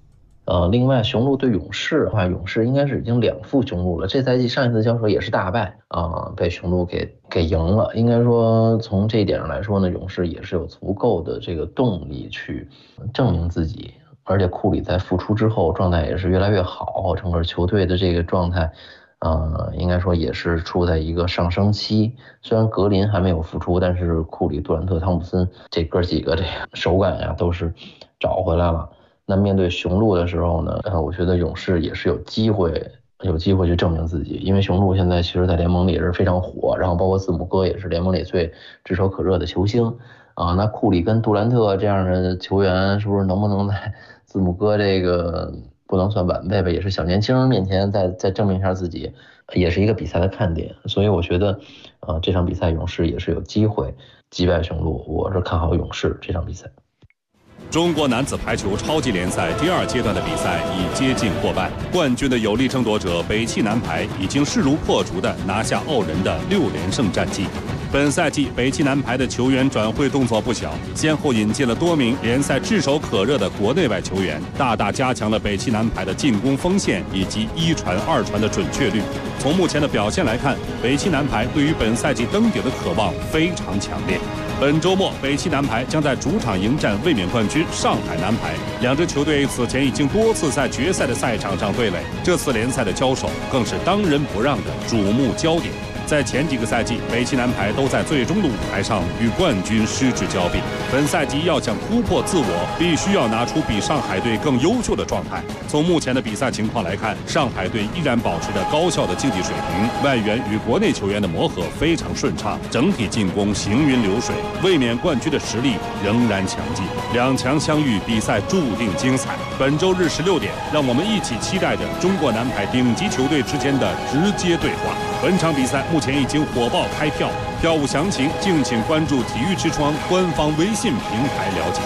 Speaker 9: 另外雄鹿对勇士的话，勇士应该是已经2负雄鹿了。这赛季上一次交手也是大败被雄鹿给赢了。应该说从这一点上来说呢，勇士也是有足够的这个动力去证明自己。而且库里在复出之后状态也是越来越好，整个球队的这个状态应该说也是处在一个上升期。虽然格林还没有复出，但是库里、杜兰特、汤普森这哥几个这手感呀都是找回来了。那面对雄鹿的时候呢，我觉得勇士也是有机会去证明自己，因为雄鹿现在其实在联盟里也是非常火，然后包括字母哥也是联盟里最炙手可热的球星那库里跟杜兰特这样的球员是不是能不能在字母哥这个不能算晚辈吧，也是小年轻面前再证明一下自己，也是一个比赛的看点。所以我觉得这场比赛勇士也是有机会击败雄鹿，我是看好勇士这场比赛。
Speaker 8: 中国男子排球超级联赛第2阶段的比赛已接近过半，冠军的有力争夺者北汽男排已经势如破竹地拿下傲人的6连胜战绩。本赛季北汽男排的球员转会动作不小，先后引进了多名联赛炙手可热的国内外球员，大大加强了北汽男排的进攻锋线以及1传2传的准确率。从目前的表现来看，北汽男排对于本赛季登顶的渴望非常强烈。本周末，北汽男排将在主场迎战卫冕冠军上海男排。两支球队此前已经多次在决赛的赛场上对垒，这次联赛的交手更是当仁不让的瞩目焦点。在前几个赛季，北汽男排都在最终的舞台上与冠军失之交臂。本赛季要想突破自我，必须要拿出比上海队更优秀的状态。从目前的比赛情况来看，上海队依然保持着高效的竞技水平，外援与国内球员的磨合非常顺畅，整体进攻行云流水。卫冕冠军的实力仍然强劲，两强相遇，比赛注定精彩。本周日16点，让我们一起期待着中国男排顶级球队之间的直接对话。本场比赛目前已经火爆开票，票务详情敬请关注体育之窗官方微信平台了解。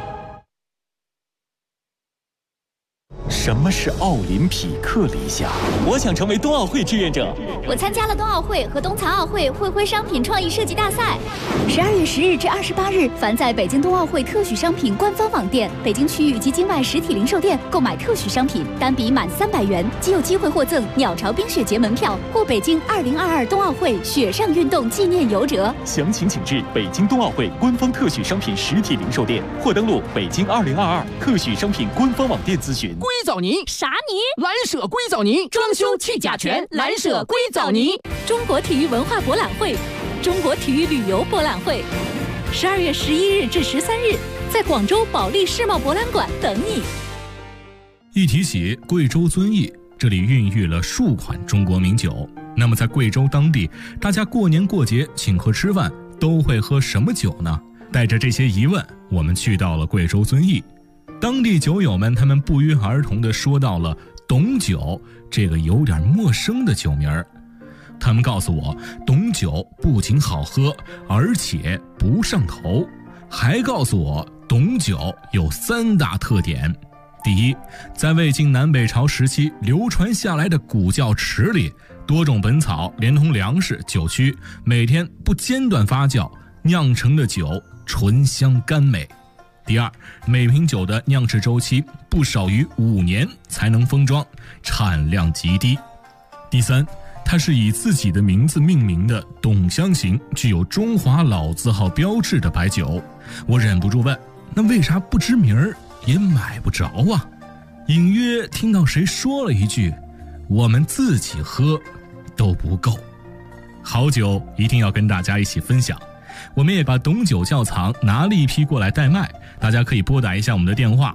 Speaker 18: 什么是奥林匹克理想？我想成为冬奥会志愿者。
Speaker 14: 我参加了冬奥会和冬残奥会会徽商品创意设计大赛。12月10日至28日，凡在北京冬奥会特许商品官方网店、北京区域及境外实体零售店购买特许商品，单笔满300元，即有机会获赠鸟巢冰雪节门票或北京2022冬奥会雪上运动纪念游折。
Speaker 18: 详情请至北京冬奥会官方特许商品实体零售店，或登录北京2022特许商品官方网店咨询。
Speaker 10: 硅藻泥
Speaker 14: 啥泥？
Speaker 10: 蓝舍硅藻泥，装修去甲醛，蓝舍硅藻泥。
Speaker 14: 中国体育文化博览会、中国体育旅游博览会，12月11日至13日，在广州保利世贸博览馆等你。
Speaker 23: 一提起贵州遵义，这里孕育了数款中国名酒。那么在贵州当地，大家过年过节请客吃饭都会喝什么酒呢？带着这些疑问，我们去到了贵州遵义。当地酒友们他们不约而同地说到了董酒这个有点陌生的酒名儿。他们告诉我，董酒不仅好喝，而且不上头，还告诉我董酒有3大特点。第一，在魏晋南北朝时期流传下来的古窖池里，多种本草连同粮食、酒曲，每天不间断发酵，酿成的酒醇香甘美。第二，每瓶酒的酿制周期不少于5年才能封装，产量极低。第三，它是以自己的名字命名的董香型，具有中华老字号标志的白酒。我忍不住问，那为啥不知名儿也买不着啊？隐约听到谁说了一句，我们自己喝都不够。好酒一定要跟大家一起分享。我们也把董酒窖藏拿了一批过来代卖，大家可以拨打一下我们的电话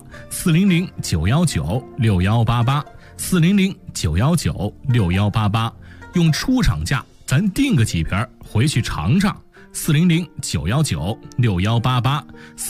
Speaker 23: 400-919-6188 400-919-6188，用出厂价咱订个几瓶回去尝尝。400-919-6188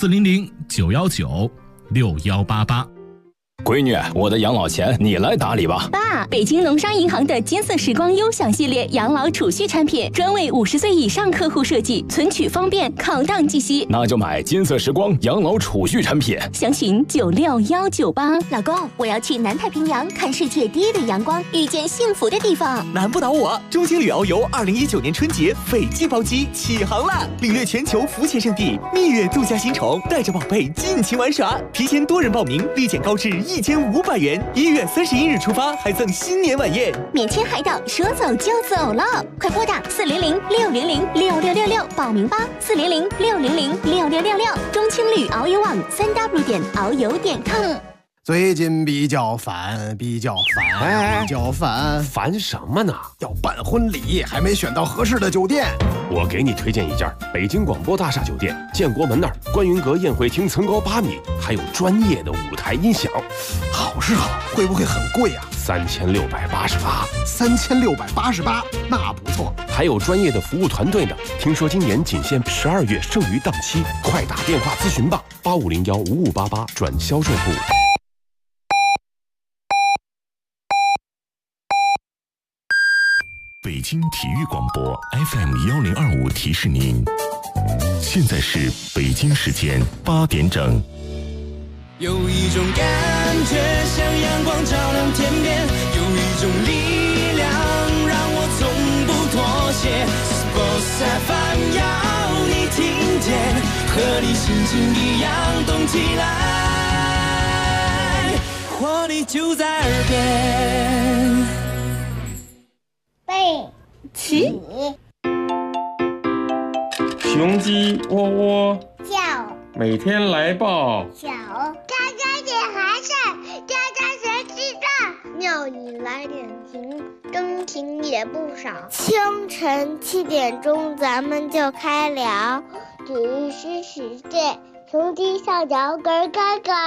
Speaker 23: 400-919-6188。
Speaker 24: 闺女，我的养老钱你来打理吧。
Speaker 14: 爸，北京农商银行的金色时光优享系列养老储蓄产品，专为50岁以上客户设计，存取方便，考档即息。
Speaker 24: 那就买金色时光养老储蓄产品，
Speaker 14: 详询96198。老公，我要去南太平洋看世界第一缕阳光，遇见幸福的地方。
Speaker 25: 难不倒我！中青旅遨游2019年春节斐济包机起航了，领略全球浮潜圣地，蜜月度假新城，带着宝贝尽情玩耍。提前多人报名，立减高至 1500元，1月31日出发，还赠新年晚宴，
Speaker 14: 免签海岛，说走就走了，快拨打400-600-6666报名吧，400-600-6666，中青旅遨游网3w.遨游.com。
Speaker 11: 最近比较烦，
Speaker 12: 烦什么呢？
Speaker 11: 要办婚礼，还没选到合适的酒店。
Speaker 12: 我给你推荐一家北京广播大厦酒店，建国门那儿，观云阁宴会厅层高8米，还有专业的舞台音响。
Speaker 11: 好是好，会不会很贵啊
Speaker 12: ？3688，
Speaker 11: 那不错。
Speaker 12: 还有专业的服务团队呢。听说今年仅限12月剩余档期，快打电话咨询吧，85015588转销售部。
Speaker 13: 北京体育广播 FM1025提示您，现在是北京时间8点整。
Speaker 15: 有一种感觉像阳光照亮天边，有一种力量让我从不妥协。Sports FM 要你听见，和你心情一样动起来，活力就在耳边。
Speaker 16: 背
Speaker 6: 起，
Speaker 26: 雄鸡喔喔
Speaker 16: 叫，
Speaker 26: 每天来报
Speaker 16: 小，家家点寒晒，家家学吃饭，庙里来点情，真情也不少。清晨7点钟，咱们就开聊，只是世界，雄鸡小鸟咯咯咯。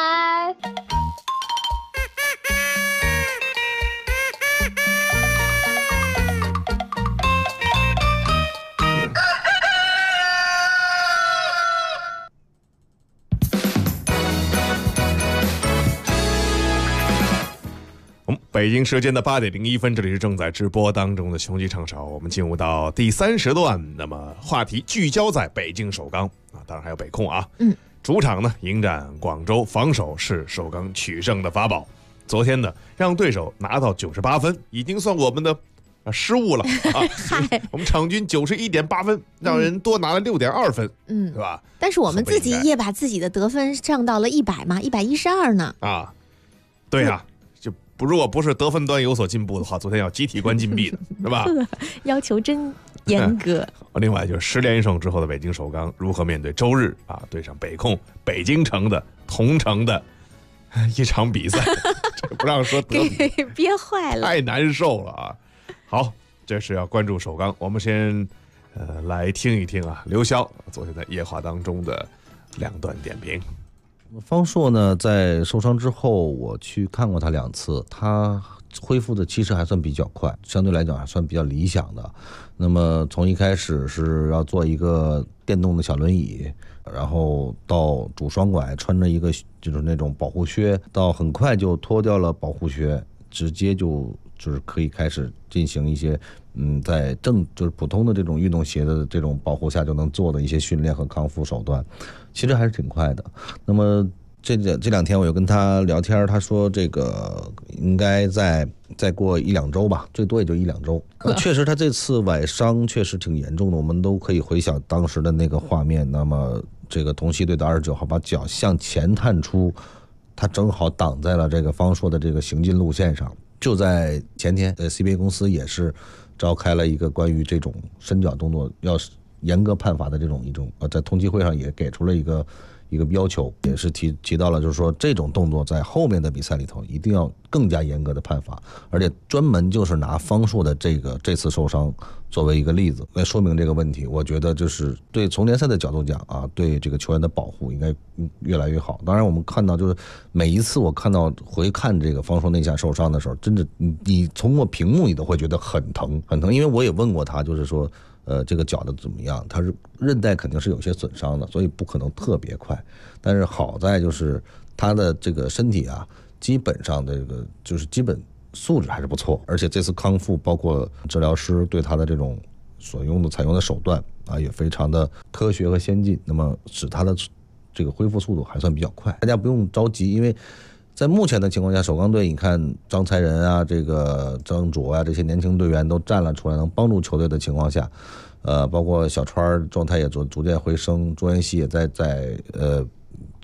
Speaker 5: 北京时间的8点01分，这里是正在直播当中的雄鸡唱潮，我们进入到第3时段。那么话题聚焦在北京首钢啊，当然还有北控啊。主场呢迎战广州，防守是首钢取胜的法宝。昨天呢让对手拿到98分，已经算我们的失误了啊。我们场均91.8分，让人多拿了6.2分，对吧？
Speaker 6: 但是我们自己也把自己的得分上到了100嘛，112呢。
Speaker 5: 啊，对呀。如果不是得分端有所进步的话，昨天要集体关禁闭的，是吧？
Speaker 6: 要求真严格。
Speaker 5: 另外就是10连胜之后的北京首钢如何面对周日啊对上北控北京城的同城的一场比赛，这不让说得
Speaker 6: 给憋坏了，
Speaker 5: 太难受了啊！好，这是要关注首钢，我们先来听一听啊刘潇昨天在夜话当中的2段点评。
Speaker 27: 方硕呢，在受伤之后，我去看过他2次，他恢复的其实还算比较快，相对来讲还算比较理想的。那么从一开始是要做一个电动的小轮椅，然后到拄双拐，穿着一个就是那种保护靴，到很快就脱掉了保护靴，直接就是可以开始进行一些在就是普通的这种运动鞋的这种保护下就能做的一些训练和康复手段，其实还是挺快的。那么这2天我又跟他聊天，他说这个应该再过1-2周吧，最多也就1-2周。确实他这次崴伤确实挺严重的，我们都可以回想当时的那个画面。那么这个同曦队的29号把脚向前探出，他正好挡在了这个方硕的这个行进路线上。就在前天CBA 公司也是召开了一个关于这种伸脚动作要严格判罚的这种在通气会上也给出了一个要求，也是提到了，就是说这种动作在后面的比赛里头一定要更加严格的判罚，而且专门就是拿方硕的这次受伤作为一个例子来说明这个问题。我觉得就是对从联赛的角度讲啊，对这个球员的保护应该越来越好。当然我们看到就是每一次我看到回看这个方硕那下受伤的时候，真的你通过屏幕你都会觉得很疼，因为我也问过他，就是说这个脚的怎么样？他是韧带肯定是有些损伤的，所以不可能特别快。但是好在就是他的这个身体啊，基本上这个就是基本素质还是不错，而且这次康复包括治疗师对他的这种采用的手段啊，也非常的科学和先进，那么使他的这个恢复速度还算比较快。大家不用着急，因为在目前的情况下，首钢队你看张才仁啊，这个张卓啊，这些年轻队员都站了出来，能帮助球队的情况下，包括小川状态也逐渐回升，朱彦西也在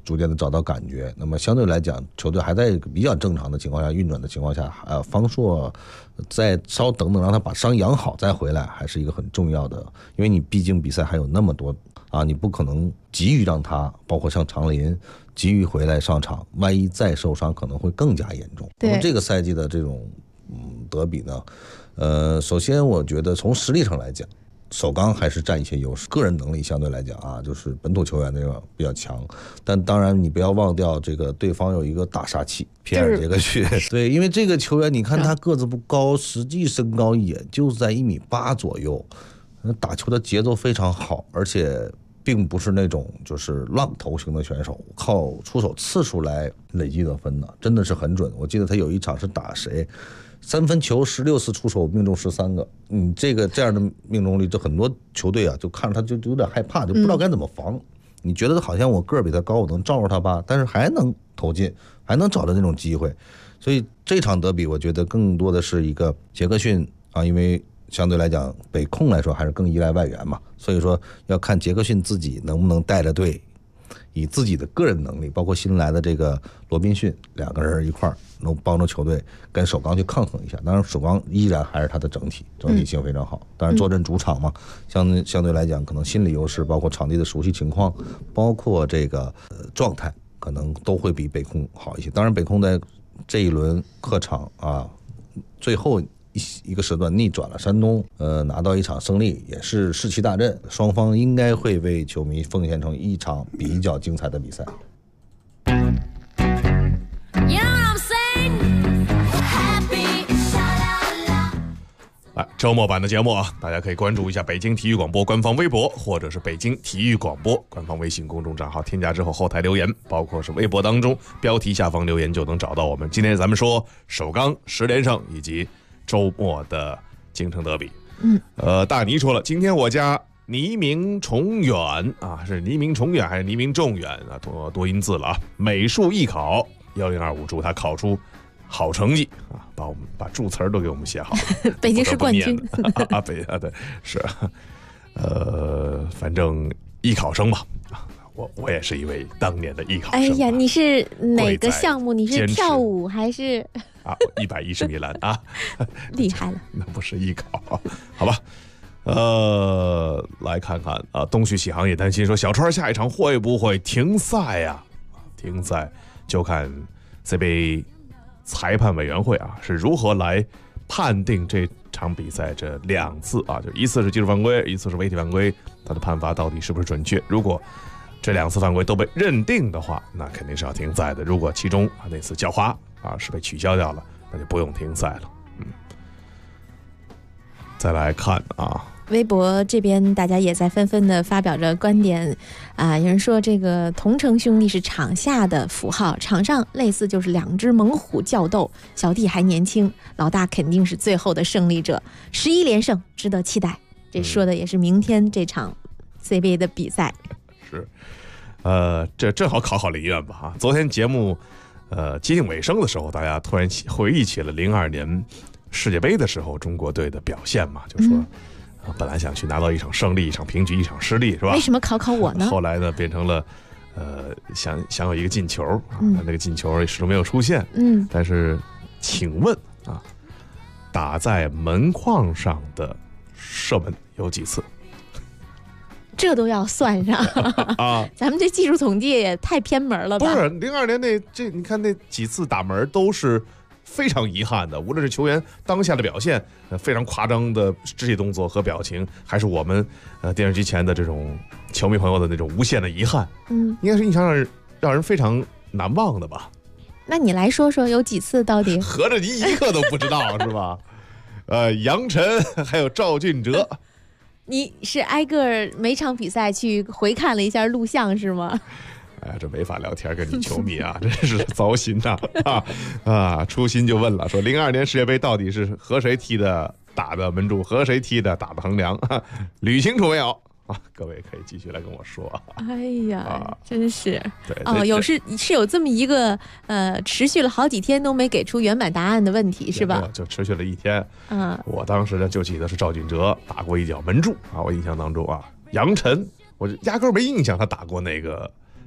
Speaker 27: 逐渐的找到感觉。那么相对来讲，球队还在一个比较正常的情况下运转的情况下，方硕再稍等等让他把伤养好再回来，还是一个很重要的，因为你毕竟比赛还有那么多啊，你不可能急于让他，包括像常林急于回来上场，万一再受伤可能会更加严重。那么这个赛季的这种德比呢，首先我觉得从实力上来讲，首钢还是占一些优势，个人能力相对来讲啊，就是本土球员那个比较强。但当然你不要忘掉这个对方有一个大杀器皮尔杰克逊，对，因为这个球员你看他个子不高，实际身高也就在1.8米左右，打球的节奏非常好，而且并不是那种就是浪头型的选手，靠出手次数来累积得分的，真的是很准。我记得他有一场是打谁，3分球16次出手命中13个，这样的命中率，就很多球队啊就看着他就有点害怕，就不知道该怎么防。你觉得好像我个儿比他高，我能罩住他吧，但是还能投进，还能找到那种机会。所以这场德比我觉得更多的是一个杰克逊啊，因为相对来讲北控来说还是更依赖外援嘛，所以说要看杰克逊自己能不能带着队，以自己的个人能力，包括新来的这个罗宾逊2个人一块儿能帮助球队跟首钢去抗衡一下。当然首钢依然还是他的整体性非常好，当然坐镇主场嘛，相对来讲可能心理优势，包括场地的熟悉情况，包括这个状态可能都会比北控好一些。当然北控在这一轮客场啊最后一个时段逆转了山东，拿到一场胜利，也是士气大振，双方应该会为球迷奉献成一场比较精彩的比赛。
Speaker 5: 来，周末版的节目啊，大家可以关注一下北京体育广播官方微博，或者是北京体育广播官方微信公众账号，添加之后后台留言，包括是微博当中标题下方留言就能找到我们。今天咱们说首钢10连胜以及周末的京城德比。大尼说了，今天我家黎明重远啊，是黎明重远还是黎明重远啊？多音字了啊！美术艺考1025，祝他考出好成绩啊！把注词都给我们写好了。
Speaker 6: 北京市冠军
Speaker 5: 啊，对，是，反正艺考生吧。我也是一位当年的艺考生。
Speaker 6: 哎呀，你是哪个项目？你是跳舞还是
Speaker 5: ？110米栏啊，
Speaker 6: 厉害了。
Speaker 5: 那不是艺考，好吧？来看看啊，东旭启航也担心说，小川下一场会不会停赛呀？停赛就看 CBA 裁判委员会啊是如何来判定这场比赛这2次啊，就一次是技术犯规，一次是违体犯规，他的判罚到底是不是准确？如果这2次犯规都被认定的话，那肯定是要停赛的。如果其中那次叫花是被取消掉了，那就不用停赛了。再来看啊，
Speaker 6: 微博这边大家也在纷纷的发表着观点啊，有人说这个同城兄弟是场下的符号，场上类似就是2只猛虎较斗，小弟还年轻，老大肯定是最后的胜利者，11连胜值得期待。这说的也是明天这场 CBA 的比赛。
Speaker 5: 是，这正好考林院吧昨天节目接近尾声的时候，大家突然回忆起了02年世界杯的时候中国队的表现嘛，就说本来想去拿到一场胜利，一场平局，一场失利，是吧？
Speaker 6: 为什么考我呢？
Speaker 5: 后来呢，变成了想有一个进球那个进球始终没有出现。但是请问啊，打在门框上的射门有几次？
Speaker 6: 这都要算上啊！咱们这技术统计也太偏门了吧？
Speaker 5: 不是02年你看那几次打门都是非常遗憾的，无论是球员当下的表现，非常夸张的肢体动作和表情，还是我们电视机前的这种球迷朋友的那种无限的遗憾，应该是印象让人非常难忘的吧？
Speaker 6: 那你来说说有几次到底？
Speaker 5: 合着你一个都不知道是吧？杨晨还有赵俊哲。
Speaker 6: 你是挨个每场比赛去回看了一下录像是吗？
Speaker 5: 哎呀，这没法聊天，跟你球迷啊，真是糟心呐！初心就问了，说02年世界杯到底是和谁踢的打的门柱，和谁踢的打的横梁，捋清楚没有？各位可以继续来跟我说。
Speaker 6: 哎呀，真是
Speaker 5: 对
Speaker 6: 是有这么一个持续了好几天都没给出圆满答案的问题是吧？
Speaker 5: 就持续了1天。我当时呢就记得是赵俊哲打过一脚门柱我印象当中杨晨我压根儿没印象他打过那个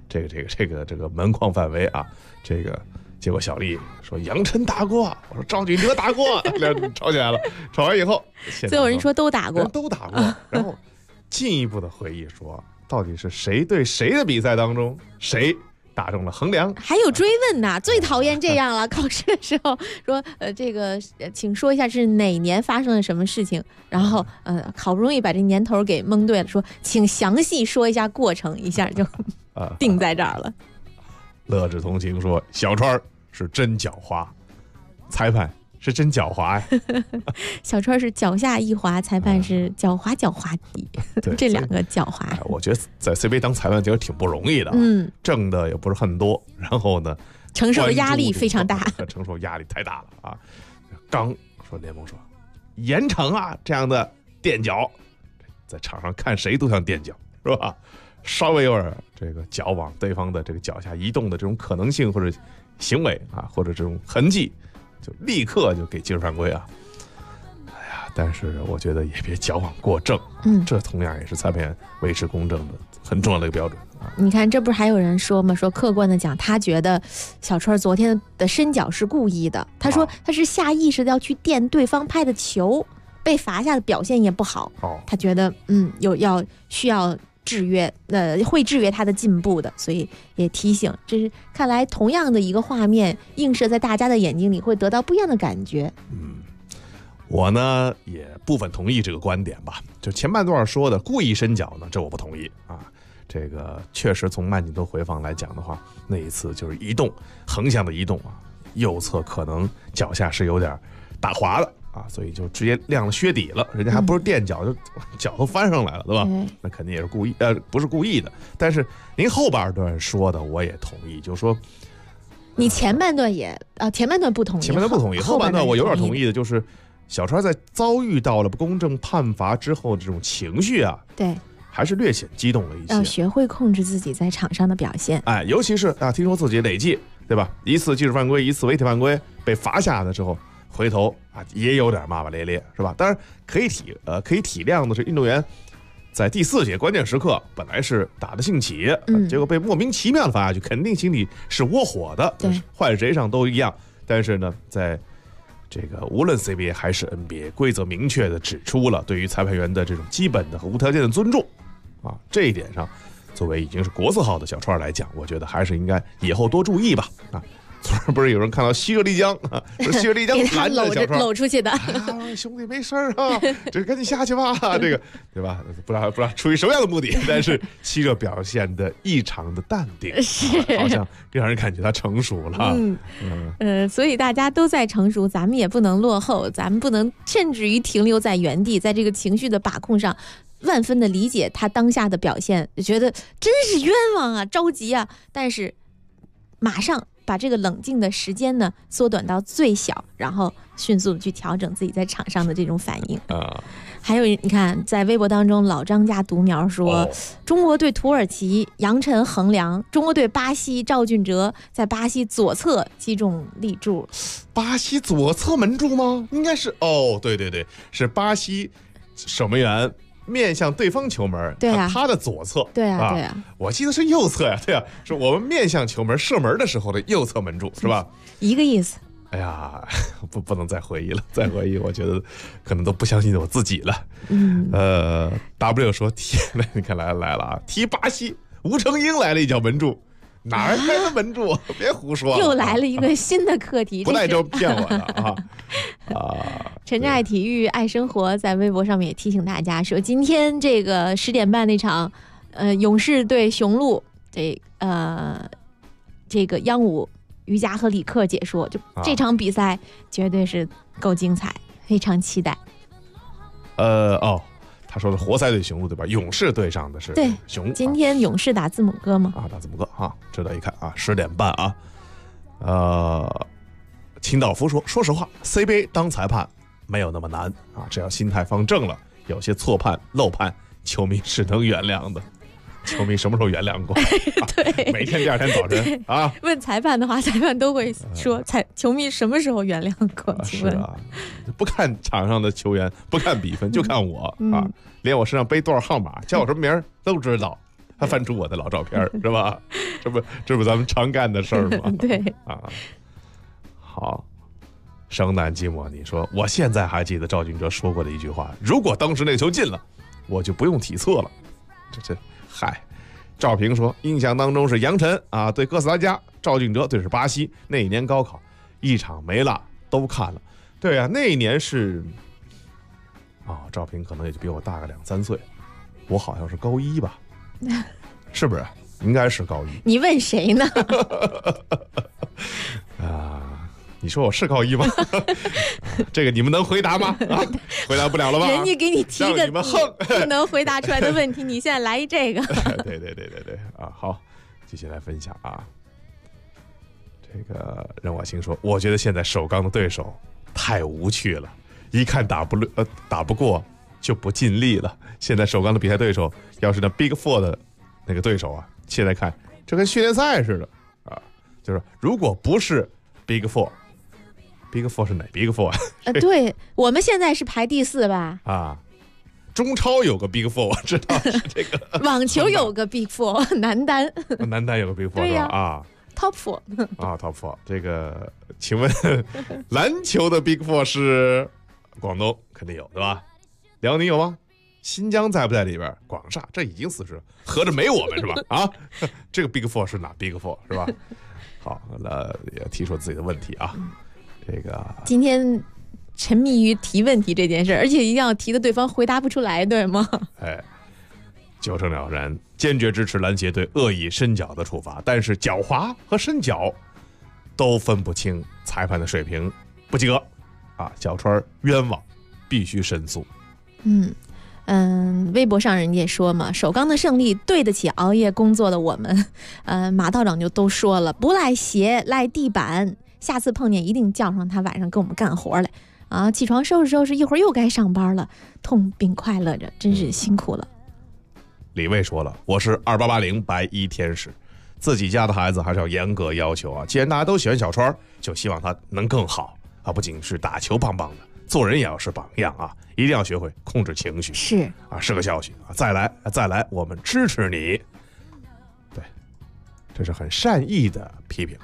Speaker 5: 这个门框范围啊，这个结果小丽说杨晨打过，我说赵俊哲打过，两人吵起来了。吵完以后，
Speaker 6: 最后人说都打过，
Speaker 5: 都打过。然后进一步的回忆说，到底是谁对谁的比赛当中谁打中了横梁？
Speaker 6: 还有追问呢，最讨厌这样了。考试的时候说，这个请说一下是哪年发生了什么事情，然后好不容易把这年头给蒙对了，说请详细说一下过程，一下就定在这儿了。
Speaker 5: 乐之同情说，小川是真狡猾，裁判是真狡猾呀。
Speaker 6: 小川是脚下一滑，裁判是狡猾底，这两个狡猾。
Speaker 5: 我觉得在 CBA 当裁判其实挺不容易的，挣的也不是很多，然后呢，
Speaker 6: 承受的压力非常大，
Speaker 5: 承受压力太大了啊。刚说联盟说严惩啊，这样的垫脚，在场上看谁都像垫脚，是吧？稍微有点这个脚往对方的这个脚下移动的这种可能性或者行为啊，或者这种痕迹，就立刻就给技术犯规啊！哎呀，但是我觉得也别矫枉过正，这同样也是裁判员维持公正的很重要的一个标准啊。
Speaker 6: 你看，这不是还有人说吗？说客观的讲，他觉得小川昨天的伸脚是故意的，他说他是下意识的要去垫对方拍的球，被罚下的表现也不好，他觉得需要制约，会制约他的进步的，所以也提醒，这是看来同样的一个画面映射在大家的眼睛里，会得到不一样的感觉。
Speaker 5: 我呢也部分同意这个观点吧，就前半段说的故意伸脚呢，这我不同意啊。这个确实从慢镜头回放来讲的话，那一次就是移动，横向的移动啊，右侧可能脚下是有点打滑的。啊，所以就直接亮了靴底了，人家还不是垫脚，就脚都翻上来了，对吧？那肯定也是故意，不是故意的。但是您后半段说的我也同意，就是说，
Speaker 6: 你前半段也前半段不同意，
Speaker 5: 前半段不同意，后半段我有点同意的，就是小川在遭遇到了不公正判罚之后的这种情绪啊，
Speaker 6: 对，
Speaker 5: 还是略显激动了一些。
Speaker 6: 要学会控制自己在场上的表现，
Speaker 5: 哎，尤其是听说自己累计，对吧？一次技术犯规，一次违体犯规被罚下的时候。回头也有点骂骂咧咧，是吧？当然可以体谅的是，运动员在第4节关键时刻本来是打得兴起，结果被莫名其妙的罚下去，肯定心里是窝火的，换谁上都一样。但是呢，在这个无论 CBA 还是 NBA 规则明确的指出了对于裁判员的这种基本的和无条件的尊重啊，这一点上，作为已经是国字号的小川来讲，我觉得还是应该以后多注意吧啊。昨儿不是有人看到西热丽江啊，说西热丽江拦着小川
Speaker 6: 搂出去的
Speaker 5: 兄弟没事啊，这赶紧下去吧，这个对吧？不知道出于什么样的目的，但是西热表现的异常的淡定，好像让人感觉他成熟了。
Speaker 6: 所以大家都在成熟，咱们也不能落后，咱们不能甚至于停留在原地，在这个情绪的把控上。万分的理解他当下的表现，觉得真是冤枉啊，着急啊，但是马上把这个冷静的时间呢缩短到最小，然后迅速的去调整自己在场上的这种反应还有你看，在微博当中，老张家独苗说，中国队土耳其杨晨横梁，中国队巴西赵俊哲在巴西左侧击中立柱。
Speaker 5: 巴西左侧门柱吗？应该是对，是巴西守门员面向对方球门，
Speaker 6: 对啊，
Speaker 5: 他的左侧，
Speaker 6: 对啊，
Speaker 5: 我记得是右侧呀，对啊，是我们面向球门射门的时候的右侧门柱，是吧？
Speaker 6: 一个意思。
Speaker 5: 哎呀，不能再回忆了，再回忆我觉得可能都不相信我自己了。W 说你看来了啊，踢巴西，吴成英来了一脚门柱。哪儿来的门柱？别胡说！
Speaker 6: 又来了一个新的课题，
Speaker 5: 不带这么骗我的
Speaker 6: 陈爱体育爱生活在微博上面也提醒大家说，今天这个10点半那场，勇士对雄鹿，这个央五于佳和李克解说，就这场比赛绝对是够精彩，非常期待。
Speaker 5: 他说的活塞对雄鹿对吧？勇士对上的是雄，
Speaker 6: 今天勇士打字母哥吗？
Speaker 5: 打字母哥啊，值得一看啊，10点半啊。清道夫说实话 ，CBA 当裁判没有那么难啊，只要心态放正了，有些错判漏判，球迷是能原谅的。球迷什么时候原谅过？
Speaker 6: 对，
Speaker 5: 每天第2天早晨啊，
Speaker 6: 问裁判的话，裁判都会说球迷什么时候原谅过？
Speaker 5: 是啊，不看场上的球员，不看比分，就看我啊，连我身上背多少号码，叫我什么名都知道。他翻出我的老照片是吧？ 这不咱们常干的事儿吗？
Speaker 6: 对
Speaker 5: 啊，好。生旦净末，你说我现在还记得赵俊哲说过的一句话：如果当时那个球进了，我就不用体测了。嗨，赵平说，印象当中是杨晨啊对哥斯达黎加，赵俊哲对是巴西。那一年高考一场没落，都看了。对啊，那一年是赵平可能也就比我大个2-3岁，我好像是高1吧，是不是？应该是高1。
Speaker 6: 你问谁呢？
Speaker 5: 你说我是高1吗？这个你们能回答吗？回答不了了吧？
Speaker 6: 人家给你提个
Speaker 5: 你们横
Speaker 6: 不能回答出来的问题，你现在来一这个。
Speaker 5: 对啊！好，继续来分享啊。这个任我行说，我觉得现在首钢的对手太无趣了，一看打不过就不尽力了。现在首钢的比赛对手要是那 Big Four 的那个对手啊，现在看这跟训练赛似的啊，就是如果不是 Big Four。Big Four 是哪 Big Four 啊？
Speaker 6: 对，我们现在是排第4吧？
Speaker 5: 啊，中超有个 Big Four， 我知道是这个。
Speaker 6: 网球有个 Big Four， 男单
Speaker 5: 有个 Big Four 是吧？啊
Speaker 6: ，Top Four
Speaker 5: 啊 Top Four。这个，请问篮球的 Big Four 是广东肯定有对吧？辽宁有吗？新疆在不在里边？广厦这已经40了，合着没我们是吧？啊，这个 Big Four 是哪 Big Four 是吧？好，那也提出自己的问题啊。这个
Speaker 6: 今天沉迷于提问题这件事，而且一定要提的对方回答不出来，对吗？
Speaker 5: 九成了然，坚决支持篮协对恶意伸脚的处罚，但是脚滑和伸脚都分不清裁判的水平，不及格啊！小川冤枉，必须申诉。
Speaker 6: 微博上人家也说嘛，首钢的胜利对得起熬夜工作的我们。马道长就都说了，不赖鞋赖地板。下次碰见一定叫上他晚上跟我们干活来啊！起床收拾收拾，一会儿又该上班了，痛并快乐着，真是辛苦了。
Speaker 5: 李卫说了，我是2880白衣天使，自己家的孩子还是要严格要求啊。既然大家都喜欢小川，就希望他能更好啊！不仅是打球棒棒的，做人也要是榜样啊！一定要学会控制情绪，
Speaker 6: 是
Speaker 5: 啊，是个教训啊！再来，我们支持你。对，这是很善意的批评。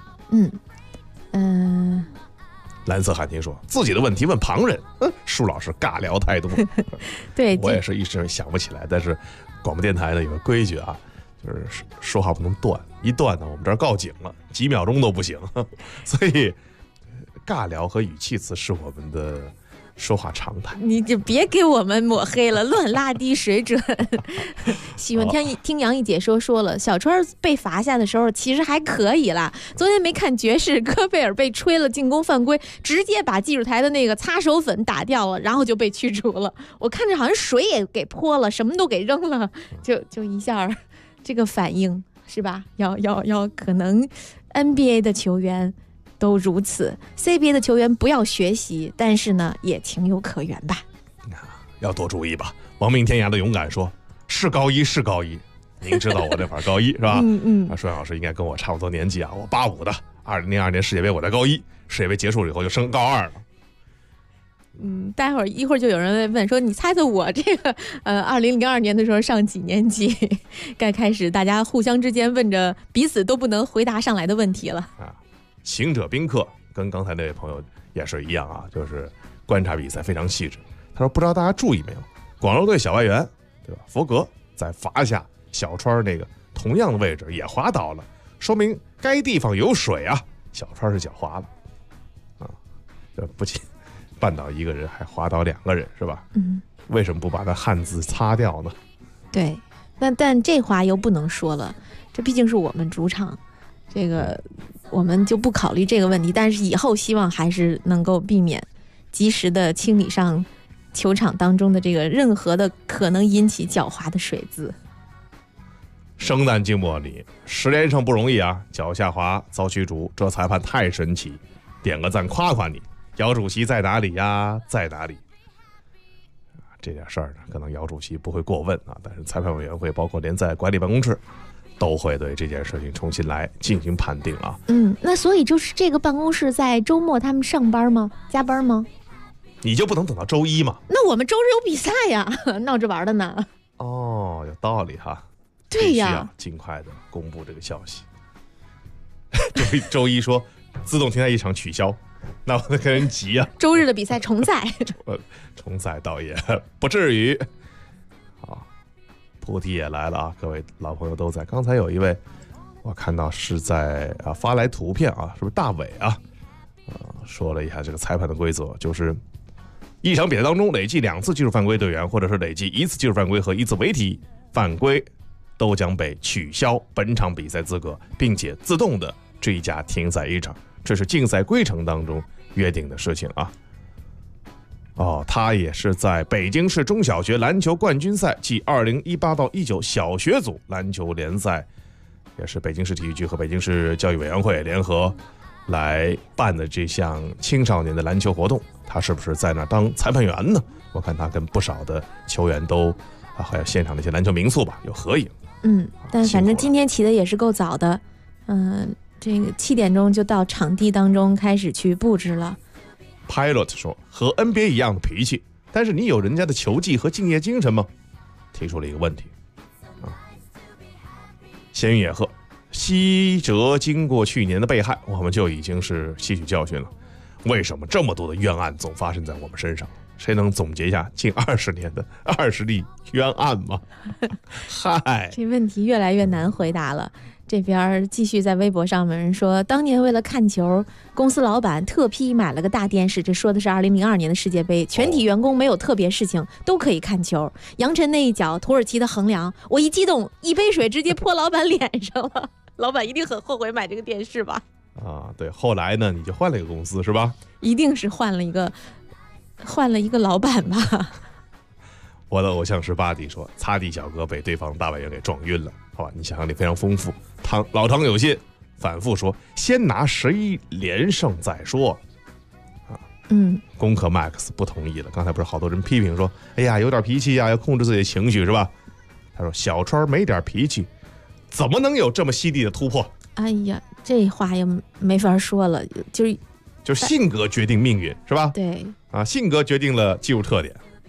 Speaker 5: 蓝色喊停说自己的问题问旁人，舒老师尬聊太多。
Speaker 6: 对，
Speaker 5: 我也是一时想不起来，但是广播电台呢有个规矩啊，就是说话不能断，一断呢我们这儿告警了，几秒钟都不行。所以尬聊和语气词是我们的说话常态。
Speaker 6: 你就别给我们抹黑了，乱拉低水准。喜欢听杨毅解说了，小川被罚下的时候其实还可以啦。昨天没看爵士，戈贝尔被吹了进攻犯规，直接把技术台的那个擦手粉打掉了，然后就被驱逐了。我看着好像水也给泼了，什么都给扔了，就一下这个反应是吧？要可能 NBA 的球员都如此， CBA 的球员不要学习，但是呢也情有可原吧。
Speaker 5: 要多注意吧。亡命天涯的勇敢说，是高一是高一，您知道我那会儿高一是吧？舒老师应该跟我差不多年纪啊，我85的，2002年世界杯我在高一，世界杯结束了以后就升高2了。
Speaker 6: 待会儿一会儿就有人问说，你猜猜我这个2002年的时候上几年级？该开始大家互相之间问着彼此都不能回答上来的问题了
Speaker 5: 啊。行者宾客跟刚才那位朋友也是一样啊，就是观察比赛非常细致。他说不知道大家注意没有，广州队小外援对吧？佛格在罚下小川那个同样的位置也滑倒了，说明该地方有水啊。小川是脚滑了啊，这不仅绊倒一个人，还滑倒2个人是吧？为什么不把他汉字擦掉呢？
Speaker 6: 对，但这话又不能说了，这毕竟是我们主场，这个我们就不考虑这个问题。但是以后希望还是能够避免，及时的清理上球场当中的这个任何的可能引起脚滑的水渍。
Speaker 5: 生旦净末里10连胜不容易啊，脚下滑遭驱逐，这裁判太神奇，点个赞夸夸你。姚主席在哪里呀？在哪里？这点事儿呢，可能姚主席不会过问啊，但是裁判委员会包括联赛管理办公室都会对这件事情重新来进行判定啊。
Speaker 6: 那所以就是这个办公室在周末他们上班吗？加班吗？
Speaker 5: 你就不能等到周一吗？
Speaker 6: 那我们周日有比赛呀，闹着玩的呢。
Speaker 5: 哦，有道理哈。
Speaker 6: 对呀，
Speaker 5: 尽快的公布这个消息。 周一说自动停赛一场取消，那我跟人急啊。
Speaker 6: 周日的比赛重赛，
Speaker 5: 重赛倒也不至于。好，菩提也来了啊，各位老朋友都在。刚才有一位我看到是在发来图片啊，是不是大伟啊？说了一下这个裁判的规则，就是一场比赛当中累计2次技术犯规队员，或者是累计1次技术犯规和1次违体犯规，都将被取消本场比赛资格，并且自动的追加停赛1场。这是竞赛规程当中约定的事情啊。他也是在北京市中小学篮球冠军赛暨2018到19小学组篮球联赛，也是北京市体育局和北京市教育委员会联合来办的这项青少年的篮球活动。他是不是在那当裁判员呢？我看他跟不少的球员都还有现场的一些篮球名宿吧有合影。
Speaker 6: 但反正今天起的也是够早的，这个7点钟就到场地当中开始去布置了。
Speaker 5: Pilot 说和 NBA 一样的脾气，但是你有人家的球技和敬业精神吗？提出了一个问题闲云野鹤，西哲经过去年的被害，我们就已经是吸取教训了。为什么这么多的冤案总发生在我们身上？谁能总结一下近20年的20例冤案吗？嗨，
Speaker 6: 这问题越来越难回答了。这边继续在微博上有人说，当年为了看球，公司老板特批买了个大电视，这说的是2002年的世界杯，全体员工没有特别事情，都可以看球。杨晨那一脚土耳其的横梁，我一激动，一杯水直接泼老板脸上了。老板一定很后悔买这个电视吧？
Speaker 5: 对，后来呢，你就换了一个公司是吧？
Speaker 6: 一定是换了一个老板吧。
Speaker 5: 我的偶像是巴迪说，擦地小哥被对方大委员给撞晕了，好吧，你想象力非常丰富。老唐有信反复说，先拿11连胜再说。攻克 Max 不同意了。刚才不是好多人批评说，哎呀，有点脾气呀，要控制自己的情绪是吧？他说，小川没点脾气，怎么能有这么犀利的突破？
Speaker 6: 哎呀，这话也没法说了，
Speaker 5: 就是性格决定命运是吧？
Speaker 6: 对
Speaker 5: 性格决定了技术特点。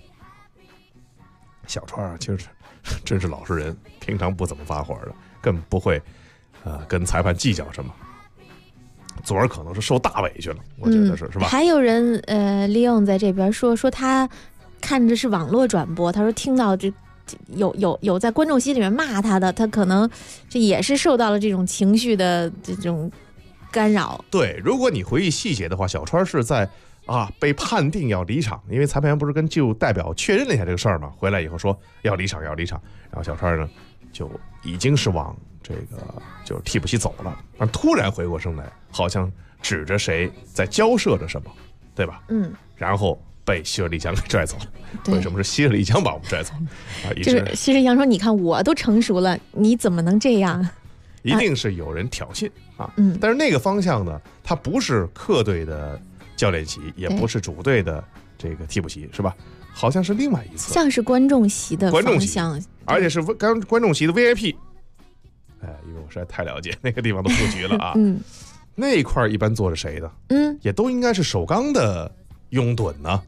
Speaker 5: 小川其实真是老实人，平常不怎么发火的，更不会跟裁判计较什么。昨儿可能是受大委屈了，我觉得是吧？
Speaker 6: 还有人利用在这边说他看着是网络转播，他说听到这有在观众席里面骂他的，他可能这也是受到了这种情绪的这种干扰。
Speaker 5: 对，如果你回忆细节的话，小川是在被判定要离场，因为裁判员不是跟技术代表确认了一下这个事儿嘛，回来以后说要离场，然后小川呢就已经是往这个就是替补席走了，突然回过身来，好像指着谁在交涉着什么，对吧？然后被希尔利江给拽走了。为什么是希尔利江把我们拽走
Speaker 6: 就是希尔利江说，你看我都成熟了，你怎么能这样？
Speaker 5: 一定是有人挑衅但是那个方向呢，它不是客队的教练席，也不是主队的这个替补席，是吧？好像是另外一侧，
Speaker 6: 像是观众席的方向，
Speaker 5: 而且是观众席的 VIP。因为我实在太了解那个地方的布局了那一块一般坐着谁的？也都应该是首钢的拥趸呢。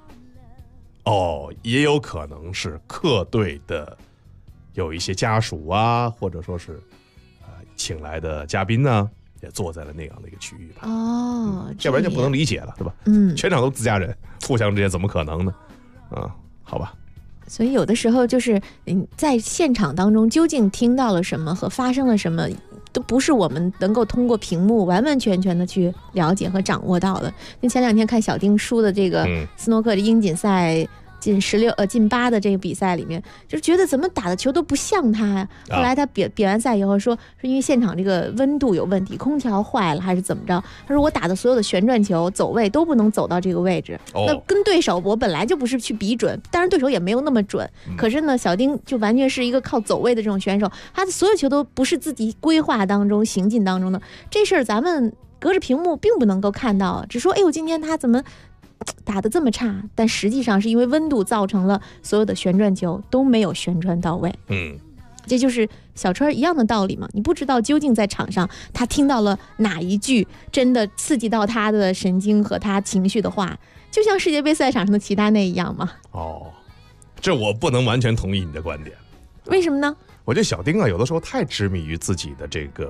Speaker 5: 也有可能是客队的有一些家属啊，或者说是请来的嘉宾呢，也坐在了那样的一个区域吧。要不然就不能理解了，对吧？全场都自家人，互相之间怎么可能呢？好吧。
Speaker 6: 所以有的时候就是在现场当中究竟听到了什么和发生了什么，都不是我们能够通过屏幕完完全全的去了解和掌握到的。那前2天看小丁输的这个斯诺克的英锦赛进8的这个比赛里面，就觉得怎么打的球都不像他呀。后来他比完赛以后说，是因为现场这个温度有问题，空调坏了还是怎么着？他说我打的所有的旋转球走位都不能走到这个位置。那跟对手我本来就不是去比准，当然对手也没有那么准。可是呢，小丁就完全是一个靠走位的这种选手，他的所有球都不是自己规划当中行进当中的。这事儿咱们隔着屏幕并不能够看到，只说哎呦今天他怎么打得这么差，但实际上是因为温度造成了所有的旋转球都没有旋转到位。这就是小川一样的道理嘛。你不知道究竟在场上他听到了哪一句真的刺激到他的神经和他情绪的话，就像世界杯赛场上的齐达内一样嘛。
Speaker 5: 这我不能完全同意你的观点。
Speaker 6: 为什么呢？
Speaker 5: 我觉得小丁有的时候太执迷于自己的这个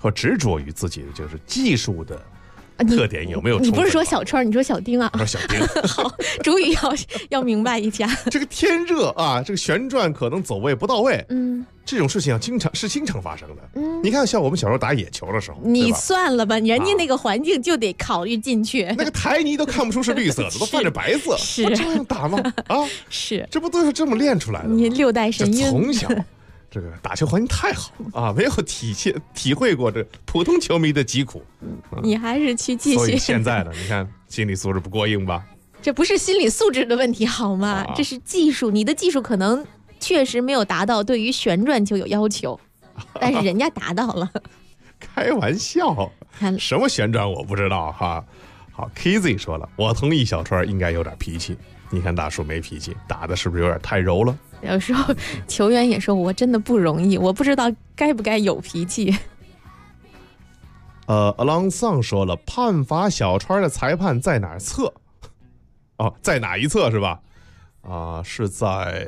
Speaker 5: 或执着于自己的就是技术的特点有没有？
Speaker 6: 你不是说小川，你说小丁啊？
Speaker 5: 我说小丁。
Speaker 6: 好，主语要明白一下。
Speaker 5: 这个天热啊，这个旋转可能走位不到位，这种事情经常发生的。你看，像我们小时候打野球的时候，
Speaker 6: 你算了吧，人家那个环境就得考虑进去。
Speaker 5: 那个台泥都看不出是绿色的，都泛着白色，
Speaker 6: 是
Speaker 5: 不这样打吗？啊，
Speaker 6: 是，
Speaker 5: 这不都是这么练出来的吗？
Speaker 6: 你6代神韵，
Speaker 5: 从小。这个打球环境太好啊，没有体会过这普通球迷的疾苦。
Speaker 6: 你还是去继续。
Speaker 5: 所以现在呢，你看心理素质不过硬吧？
Speaker 6: 这不是心理素质的问题好吗？这是技术，你的技术可能确实没有达到对于旋转球有要求，但是人家达到了。
Speaker 5: 开玩笑，什么旋转我不知道哈。好 ，KZ 说了，我同意小川应该有点脾气。你看大树没脾气，打的是不是有点太柔了？
Speaker 6: 有时候球员也说我真的不容易，我不知道该不该有脾气。
Speaker 5: Along 说了，判罚小川的裁判在哪儿侧？哦，在哪一侧是吧？是在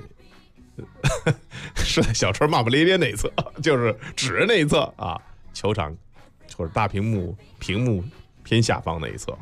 Speaker 5: 是在小川骂不咧咧那一侧，就是指着那一侧啊，球场或者大屏幕偏下方那一侧。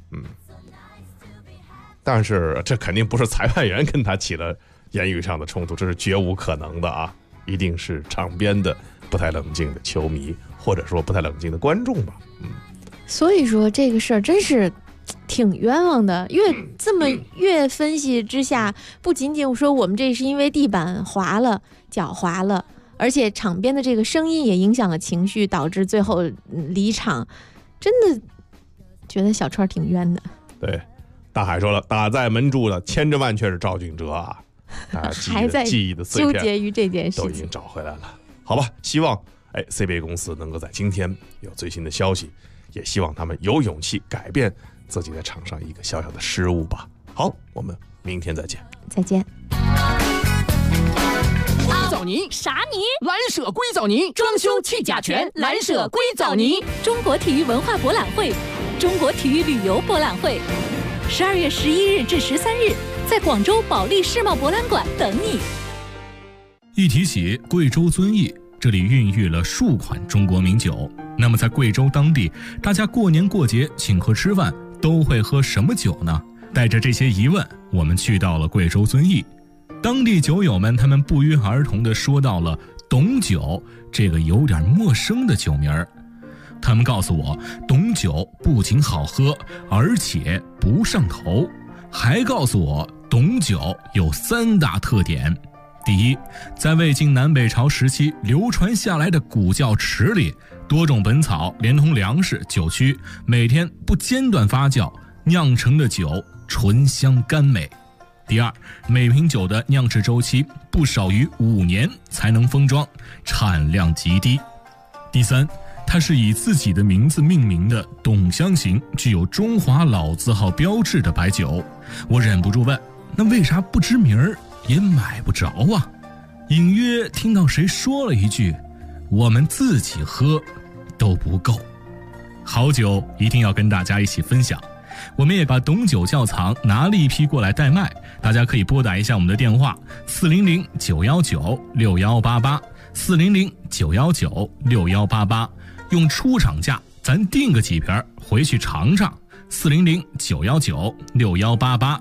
Speaker 5: 但是这肯定不是裁判员跟他起了言语上的冲突，这是绝无可能的啊！一定是场边的不太冷静的球迷，或者说不太冷静的观众吧。
Speaker 6: 所以说这个事儿真是挺冤枉的，越分析之下，不仅仅说我们这是因为地板滑了、脚滑了，而且场边的这个声音也影响了情绪，导致最后离场，真的觉得小川挺冤的。
Speaker 5: 对。大海说了，打在门柱的千真万确是赵俊哲啊，
Speaker 6: 还在
Speaker 5: 记忆的碎片
Speaker 6: 纠结于这件事情，
Speaker 5: 都已经找回来了。好吧，希望CBA 公司能够在今天有最新的消息，也希望他们有勇气改变自己在场上一个小小的失误吧。好，我们明天再见。
Speaker 6: 再见。
Speaker 10: 枣泥啥泥？蓝舍硅藻泥，装修去甲醛，蓝舍硅藻泥。
Speaker 14: 中国体育文化博览会，中国体育旅游博览会，12月11日至13日，在广州保利世贸博览馆等你。
Speaker 23: 一提起贵州遵义，这里孕育了数款中国名酒。那么在贵州当地，大家过年过节请客吃饭都会喝什么酒呢？带着这些疑问，我们去到了贵州遵义。当地酒友们他们不约而同地说到了董酒这个有点陌生的酒名儿。他们告诉我，董酒不仅好喝，而且不上头，还告诉我董酒有3大特点。第一，在魏晋南北朝时期流传下来的古窖池里，多种本草连同粮食、酒曲，每天不间断发酵，酿成的酒醇香甘美。第二，每瓶酒的酿制周期不少于5年才能封装，产量极低。第三，它是以自己的名字命名的董香型，具有中华老字号标志的白酒。我忍不住问，那为啥不知名儿也买不着啊？隐约听到谁说了一句，我们自己喝都不够。好酒一定要跟大家一起分享，我们也把董酒窖藏拿了一批过来代卖，大家可以拨打一下我们的电话400-919-6188 400-919-6188，用出厂价咱订个几瓶回去尝尝。400-919-6188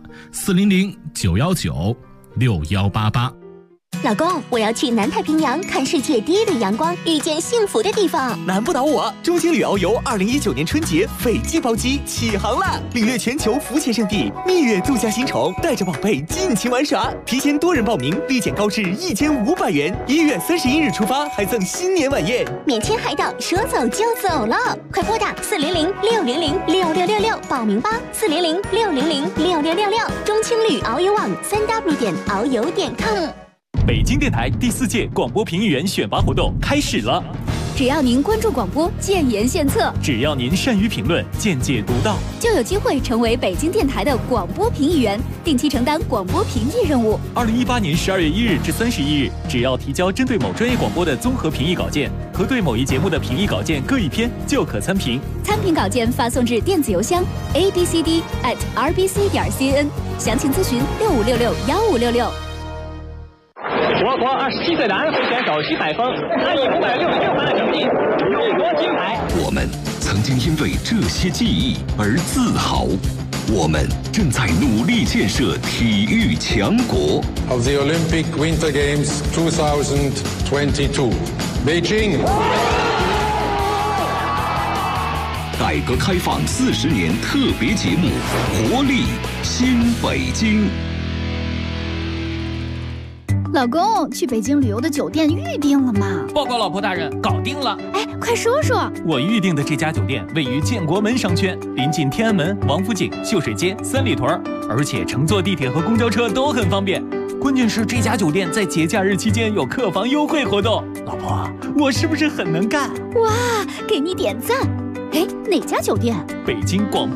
Speaker 23: 400-919-6188。
Speaker 1: 老公，我要去南太平洋看世界第一的阳光，遇见幸福的地方。
Speaker 25: 难不倒我！中青旅遨游2019年春节斐济包机起航啦！领略全球浮潜圣地，蜜月度假新宠，带着宝贝尽情玩耍。提前多人报名，立减高至1500元。1月31日出发，还赠新年晚宴，
Speaker 1: 免签海岛，说走就走了！快拨打400-600-6666报名吧！400-600-6666。中青旅遨游网3w.遨游.com。
Speaker 18: 北京电台第4届广播评议员选拔活动开始了。
Speaker 14: 只要您关注广播，建言献策；
Speaker 18: 只要您善于评论，见解独到，
Speaker 14: 就有机会成为北京电台的广播评议员，定期承担广播评议任务。
Speaker 18: 2018年12月1日至31日，只要提交针对某专业广播的综合评议稿件和对某一节目的评议稿件各1篇，就可参评。
Speaker 14: 参评稿件发送至电子邮箱 abcd@rbc.cn， 详情咨询65661566。
Speaker 2: 我国27岁男飞选手徐海峰，他以566分的成绩
Speaker 10: 夺金牌。
Speaker 13: 我们曾经因为这些记忆而自豪，我们正在努力建设体育强国。
Speaker 2: Of the Olympic Winter Games 2022, Beijing。
Speaker 13: 改革开放40年特别节目《活力新北京》。
Speaker 14: 老公，去北京旅游的酒店预定了吗？
Speaker 10: 报告老婆大人，搞定了。
Speaker 14: 哎，快说说。
Speaker 18: 我预定的这家酒店位于建国门商圈，临近天安门、王府井、秀水街、三里屯，而且乘坐地铁和公交车都很方便。关键是这家酒店在节假日期间有客房优惠活动。老婆，我是不是很能干？
Speaker 14: 哇，给你点赞。哎，哪家酒店？
Speaker 18: 北京广播